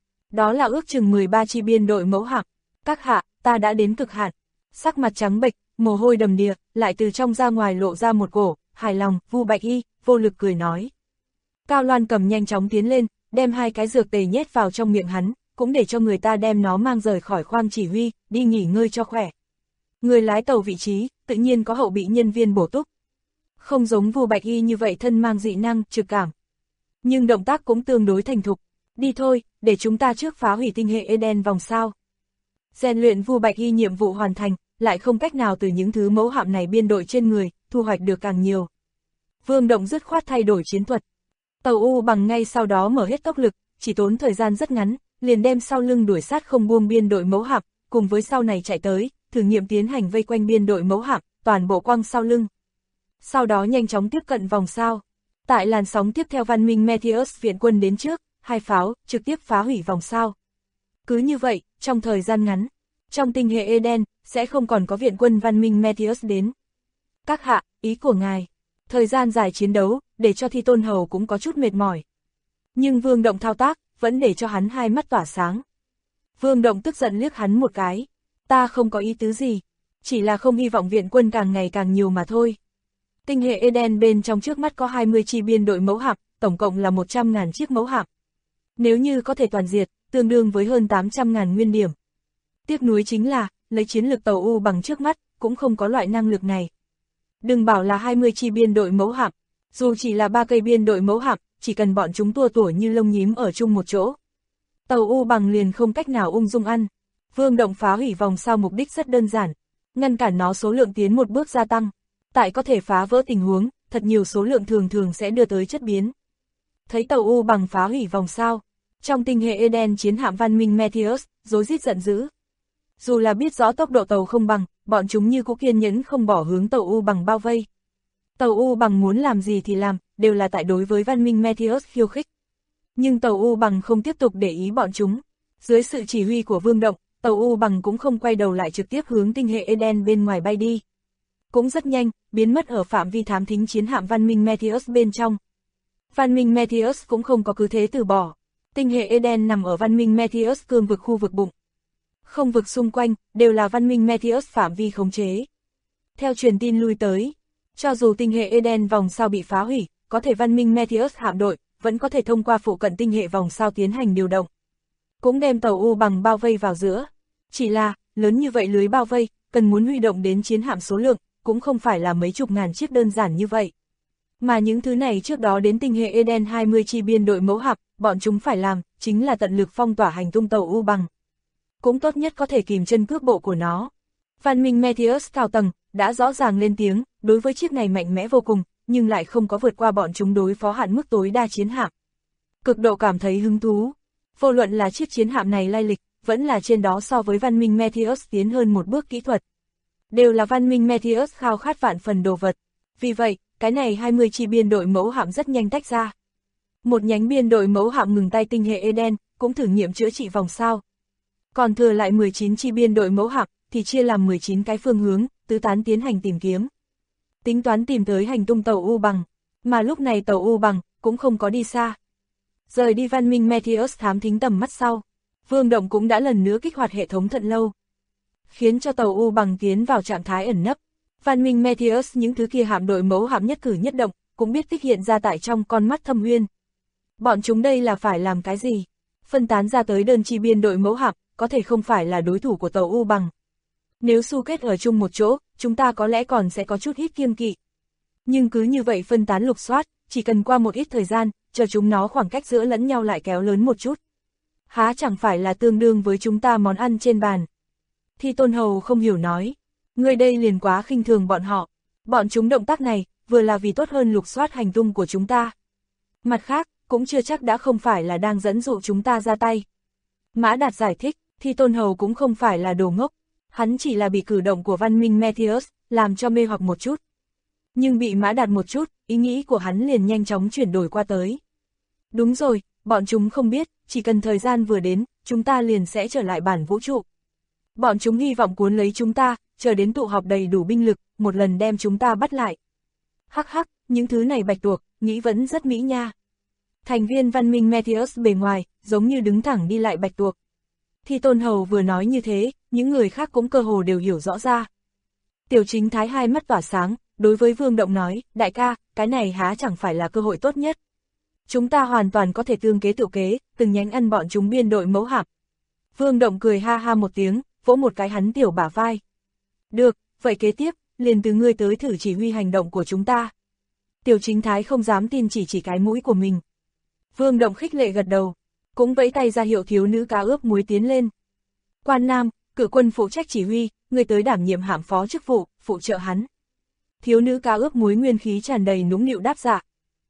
Đó là ước chừng 13 chi biên đội mẫu hạm. Các hạ, ta đã đến cực hạn. Sắc mặt trắng bệch, mồ hôi đầm đìa, lại từ trong ra ngoài lộ ra một cổ, hài lòng, Vu Bạch Y, vô lực cười nói. Cao Loan cầm nhanh chóng tiến lên, đem 2 cái dược tề nhét vào trong miệng hắn, cũng để cho người ta đem nó mang rời khỏi khoang chỉ huy, đi nghỉ ngơi cho khỏe. Người lái tàu vị trí, tự nhiên có hậu bị nhân viên bổ túc. Không giống Vu Bạch Y như vậy thân mang dị năng, trực cảm. Nhưng động tác cũng tương đối thành thục. Đi thôi, để chúng ta trước phá hủy tinh hệ Eden vòng sao. Rèn luyện Vu Bạch Y nhiệm vụ hoàn thành, lại không cách nào từ những thứ mẫu hạm này biên đội trên người, thu hoạch được càng nhiều. Vương Động dứt khoát thay đổi chiến thuật. Tàu U bằng ngay sau đó mở hết tốc lực, chỉ tốn thời gian rất ngắn, liền đem sau lưng đuổi sát không buông biên đội mẫu hạm, cùng với sau này chạy tới, thử nghiệm tiến hành vây quanh biên đội mẫu hạm, toàn bộ quăng sau lưng. Sau đó nhanh chóng tiếp cận vòng sao. Tại làn sóng tiếp theo văn minh Meteus viện quân đến trước, 2 pháo, trực tiếp phá hủy vòng sao. Cứ như vậy, trong thời gian ngắn, trong tinh hệ Eden, sẽ không còn có viện quân văn minh Meteus đến. Các hạ, ý của ngài, thời gian dài chiến đấu, để cho Thi Tôn Hầu cũng có chút mệt mỏi. Nhưng Vương Động thao tác, vẫn để cho hắn hai mắt tỏa sáng. Vương Động tức giận liếc hắn một cái. Ta không có ý tứ gì, chỉ là không hy vọng viện quân càng ngày càng nhiều mà thôi. Tinh hệ Eden bên trong trước mắt có 20 chi biên đội mẫu hạm, tổng cộng là 100.000 chiếc mẫu hạm. Nếu như có thể toàn diệt, tương đương với hơn 800.000 nguyên điểm. Tiếc nuối chính là, lấy chiến lược tàu U bằng trước mắt, cũng không có loại năng lực này. Đừng bảo là 20 chi biên đội mẫu hạm, dù chỉ là 3 cây biên đội mẫu hạm, chỉ cần bọn chúng tua tủa như lông nhím ở chung một chỗ. Tàu U bằng liền không cách nào ung dung ăn. Vương Động phá hủy vòng sao mục đích rất đơn giản, ngăn cản nó số lượng tiến một bước gia tăng. Tại có thể phá vỡ tình huống, thật nhiều số lượng thường sẽ đưa tới chất biến. Thấy tàu U bằng phá hủy vòng sao, trong tinh hệ Eden chiến hạm văn minh Meteus, rối rít giận dữ. Dù là biết rõ tốc độ tàu không bằng, bọn chúng như cũng kiên nhẫn không bỏ hướng tàu U bằng bao vây. Tàu U bằng muốn làm gì thì làm, đều là tại đối với văn minh Meteus khiêu khích. Nhưng tàu U bằng không tiếp tục để ý bọn chúng. Dưới sự chỉ huy của Vương Động, tàu U bằng cũng không quay đầu lại trực tiếp hướng tinh hệ Eden bên ngoài bay đi. Cũng rất nhanh, biến mất ở phạm vi thám thính chiến hạm văn minh Meteus bên trong. Văn minh Meteus cũng không có cứ thế từ bỏ. Tinh hệ Eden nằm ở văn minh Meteus cương vực khu vực bụng. Không vực xung quanh, đều là văn minh Meteus phạm vi khống chế. Theo truyền tin lui tới, cho dù tinh hệ Eden vòng sao bị phá hủy, có thể văn minh Meteus hạm đội, vẫn có thể thông qua phụ cận tinh hệ vòng sao tiến hành điều động. Cũng đem tàu U bằng bao vây vào giữa. Chỉ là, lớn như vậy lưới bao vây, cần muốn huy động đến chiến hạm số lượng, cũng không phải là mấy chục ngàn chiếc đơn giản như vậy. Mà những thứ này trước đó đến tinh hệ Eden 20 chi biên đội mẫu hạm, bọn chúng phải làm, chính là tận lực phong tỏa hành tung tàu U bằng. Cũng tốt nhất có thể kìm chân cước bộ của nó. Văn minh Meteus cao tầng, đã rõ ràng lên tiếng, đối với chiếc này mạnh mẽ vô cùng, nhưng lại không có vượt qua bọn chúng đối phó hạn mức tối đa chiến hạm. Cực độ cảm thấy hứng thú. Vô luận là chiếc chiến hạm này lai lịch, vẫn là trên đó so với văn minh Meteus tiến hơn một bước kỹ thuật. Đều là văn minh Meteus khao khát vạn phần đồ vật. Vì vậy, cái này 20 chi biên đội mẫu hạm rất nhanh tách ra. Một nhánh biên đội mẫu hạm ngừng tay tinh hệ Eden, cũng thử nghiệm chữa trị vòng sao. Còn thừa lại 19 chi biên đội mẫu hạm, thì chia làm 19 cái phương hướng, tứ tán tiến hành tìm kiếm. Tính toán tìm tới hành tung tàu U bằng, mà lúc này tàu U bằng, cũng không có đi xa. Rời đi văn minh Meteus thám thính tầm mắt sau, Vương Động cũng đã lần nữa kích hoạt hệ thống thận lâu. Khiến cho tàu U bằng tiến vào trạng thái ẩn nấp. Văn minh Meteus những thứ kia hạm đội mẫu hạm nhất cử nhất động, cũng biết tích hiện ra tại trong con mắt Thâm Uyên. Bọn chúng đây là phải làm cái gì? Phân tán ra tới đơn chi biên đội mẫu hạm, có thể không phải là đối thủ của tàu U bằng. Nếu xu kết ở chung một chỗ, chúng ta có lẽ còn sẽ có chút ít kiêng kỵ. Nhưng cứ như vậy phân tán lục soát, chỉ cần qua một ít thời gian, cho chúng nó khoảng cách giữa lẫn nhau lại kéo lớn một chút. Há chẳng phải là tương đương với chúng ta món ăn trên bàn. Thi Tôn Hầu không hiểu nói, người đây liền quá khinh thường bọn họ. Bọn chúng động tác này, vừa là vì tốt hơn lục soát hành tung của chúng ta. Mặt khác, cũng chưa chắc đã không phải là đang dẫn dụ chúng ta ra tay. Mã Đạt giải thích, Thi Tôn Hầu cũng không phải là đồ ngốc. Hắn chỉ là bị cử động của văn minh Meteus, làm cho mê hoặc một chút. Nhưng bị Mã Đạt một chút, ý nghĩ của hắn liền nhanh chóng chuyển đổi qua tới. Đúng rồi, bọn chúng không biết, chỉ cần thời gian vừa đến, chúng ta liền sẽ trở lại bản vũ trụ. Bọn chúng hy vọng cuốn lấy chúng ta, chờ đến tụ họp đầy đủ binh lực, một lần đem chúng ta bắt lại. Hắc hắc, những thứ này bạch tuộc, nghĩ vẫn rất mỹ nha. Thành viên văn minh Meteus bề ngoài, giống như đứng thẳng đi lại bạch tuộc. Thi Tôn Hầu vừa nói như thế, những người khác cũng cơ hồ đều hiểu rõ ra. Tiểu Chính Thái hai mắt tỏa sáng, đối với Vương Động nói, đại ca, cái này há chẳng phải là cơ hội tốt nhất. Chúng ta hoàn toàn có thể tương kế tự kế, từng nhánh ăn bọn chúng biên đội mẫu hạm. Vương Động cười ha ha một tiếng, vỗ một cái hắn tiểu bả vai. Được, vậy kế tiếp, liền từ ngươi tới thử chỉ huy hành động của chúng ta. Tiểu Chính Thái không dám tin chỉ cái mũi của mình. Vương Động khích lệ gật đầu, cũng vẫy tay ra hiệu thiếu nữ cá ướp muối tiến lên. Quan Nam, cử quân phụ trách chỉ huy, người tới đảm nhiệm hạm phó chức vụ, phụ trợ hắn. Thiếu nữ cá ướp muối nguyên khí tràn đầy nũng nịu đáp dạ.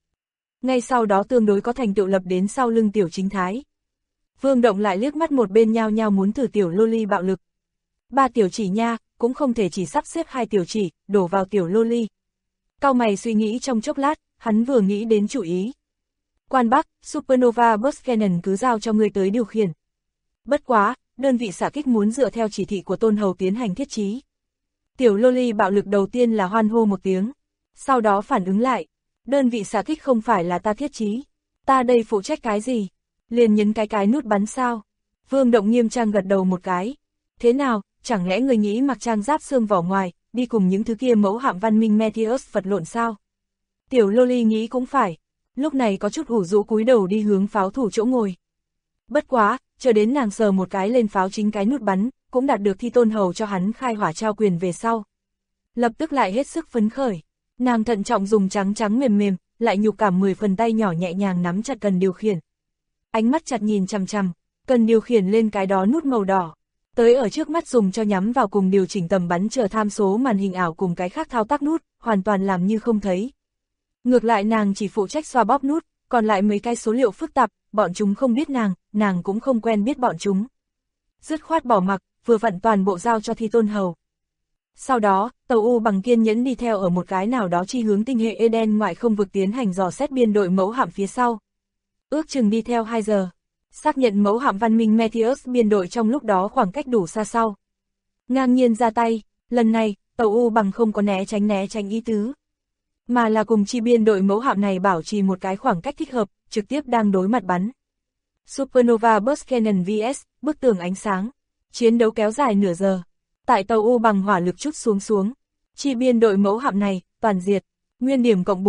Ngay sau đó tương đối có thành tựu lập đến sau lưng Tiểu Chính Thái. Vương Động lại liếc mắt một bên nhao nhao muốn thử tiểu loli bạo lực. 3 tiểu chỉ nha, cũng không thể chỉ sắp xếp 2 tiểu chỉ, đổ vào tiểu loli. Cau mày suy nghĩ trong chốc lát, hắn vừa nghĩ đến chủ ý. Quan Bắc, Supernova Burst Cannon cứ giao cho ngươi tới điều khiển. Bất quá, đơn vị xạ kích muốn dựa theo chỉ thị của Tôn Hầu tiến hành thiết trí. Tiểu loli bạo lực đầu tiên là hoan hô một tiếng, sau đó phản ứng lại. Đơn vị xạ kích không phải là ta thiết trí, ta đây phụ trách cái gì? Liền nhấn cái nút bắn sao? Vương Động nghiêm trang gật đầu một cái. Thế nào, chẳng lẽ người nghĩ mặc trang giáp xương vỏ ngoài, đi cùng những thứ kia mẫu hạm văn minh Meteos vật lộn sao? Tiểu Loli nghĩ cũng phải, lúc này có chút ủ rũ cúi đầu đi hướng pháo thủ chỗ ngồi. Bất quá, chờ đến nàng sờ một cái lên pháo chính cái nút bắn, cũng đạt được Thi Tôn Hầu cho hắn khai hỏa trao quyền về sau. Lập tức lại hết sức phấn khởi, nàng thận trọng dùng trắng trắng mềm mềm, lại nhục cảm 10 phần tay nhỏ nhẹ nhàng nắm chặt cần điều khiển. Ánh mắt chặt nhìn chằm chằm, cần điều khiển lên cái đó nút màu đỏ. Tới ở trước mắt dùng cho nhắm vào cùng điều chỉnh tầm bắn chờ tham số màn hình ảo cùng cái khác thao tác nút, hoàn toàn làm như không thấy. Ngược lại nàng chỉ phụ trách xoa bóp nút, còn lại mấy cái số liệu phức tạp, bọn chúng không biết nàng cũng không quen biết bọn chúng. Dứt khoát bỏ mặc, vừa vặn toàn bộ giao cho Thi Tôn Hầu. Sau đó, tàu U bằng kiên nhẫn đi theo ở một cái nào đó chi hướng tinh hệ Eden ngoại không vực tiến hành dò xét biên đội mẫu hạm phía sau. Ước chừng đi theo 2 giờ. Xác nhận mẫu hạm văn minh Meteos biên đội trong lúc đó khoảng cách đủ xa sau. Ngang nhiên ra tay, lần này, tàu U bằng không có né tránh ý tứ. Mà là cùng chi biên đội mẫu hạm này bảo trì một cái khoảng cách thích hợp, trực tiếp đang đối mặt bắn. Supernova Burst Cannon vs. Bức tường ánh sáng. Chiến đấu kéo dài nửa giờ. Tại tàu U bằng hỏa lực chút xuống. Chi biên đội mẫu hạm này, toàn diệt. Nguyên điểm cộng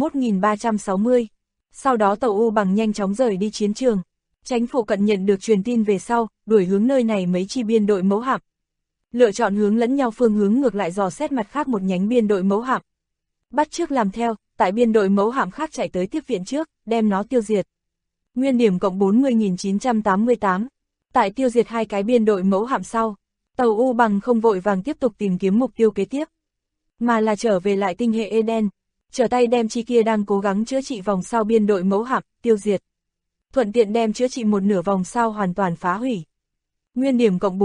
41.360. Sau đó tàu U bằng nhanh chóng rời đi chiến trường. Tránh phụ cận nhận được truyền tin về sau, đuổi hướng nơi này mấy chi biên đội mẫu hạm. Lựa chọn hướng lẫn nhau phương hướng ngược lại dò xét mặt khác một nhánh biên đội mẫu hạm. Bắt trước làm theo, tại biên đội mẫu hạm khác chạy tới tiếp viện trước, đem nó tiêu diệt. Nguyên điểm cộng 40.988. Tại tiêu diệt hai cái biên đội mẫu hạm sau, tàu U bằng không vội vàng tiếp tục tìm kiếm mục tiêu kế tiếp, mà là trở về lại tinh hệ Eden, trở tay đem chi kia đang cố gắng chữa trị vòng sao biên đội mẫu hạm, tiêu diệt. Thuận tiện đem chữa trị một nửa vòng sao hoàn toàn phá hủy. Nguyên điểm cộng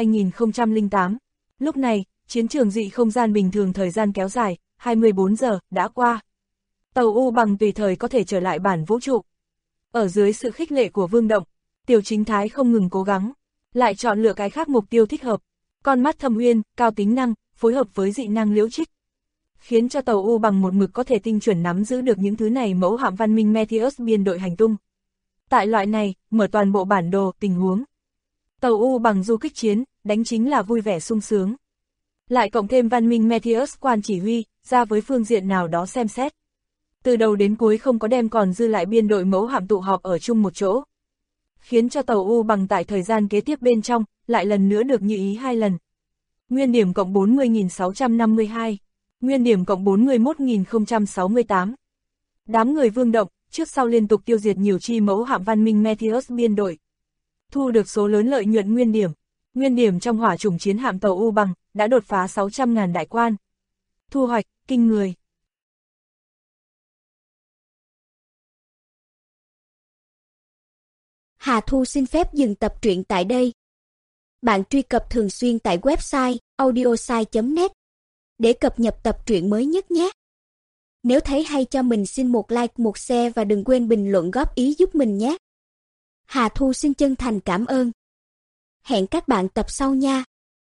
42.008. Lúc này, chiến trường dị không gian bình thường thời gian kéo dài, 24 giờ, đã qua. Tàu U bằng tùy thời có thể trở lại bản vũ trụ. Ở dưới sự khích lệ của Vương Động, Tiểu Chính Thái không ngừng cố gắng, lại chọn lựa cái khác mục tiêu thích hợp. Con mắt Thâm Uyên, cao tính năng, phối hợp với dị năng Liễu Trích, khiến cho tàu U bằng một mực có thể tinh chuẩn nắm giữ được những thứ này mẫu hạm văn minh Meteos biên đội hành tung. Tại loại này, mở toàn bộ bản đồ, tình huống. Tàu U bằng du kích chiến, đánh chính là vui vẻ sung sướng. Lại cộng thêm văn minh Meteos quan chỉ huy, ra với phương diện nào đó xem xét. Từ đầu đến cuối không có đem còn dư lại biên đội mẫu hạm tụ họp ở chung một chỗ. Khiến cho tàu U bằng tại thời gian kế tiếp bên trong, lại lần nữa được như ý 2 lần. Nguyên điểm cộng 40.652. Nguyên điểm cộng 41.068. Đám người Vương Động, trước sau liên tục tiêu diệt nhiều chi mẫu hạm văn minh Meteos biên đội. Thu được số lớn lợi nhuận nguyên điểm. Nguyên điểm trong hỏa chủng chiến hạm tàu U bằng, đã đột phá 600.000 đại quan. Thu hoạch, kinh người. Hà Thu xin phép dừng tập truyện tại đây. Bạn truy cập thường xuyên tại website audiosai.net để cập nhật tập truyện mới nhất nhé. Nếu thấy hay cho mình xin một like, một share và đừng quên bình luận góp ý giúp mình nhé. Hà Thu xin chân thành cảm ơn. Hẹn các bạn tập sau nha.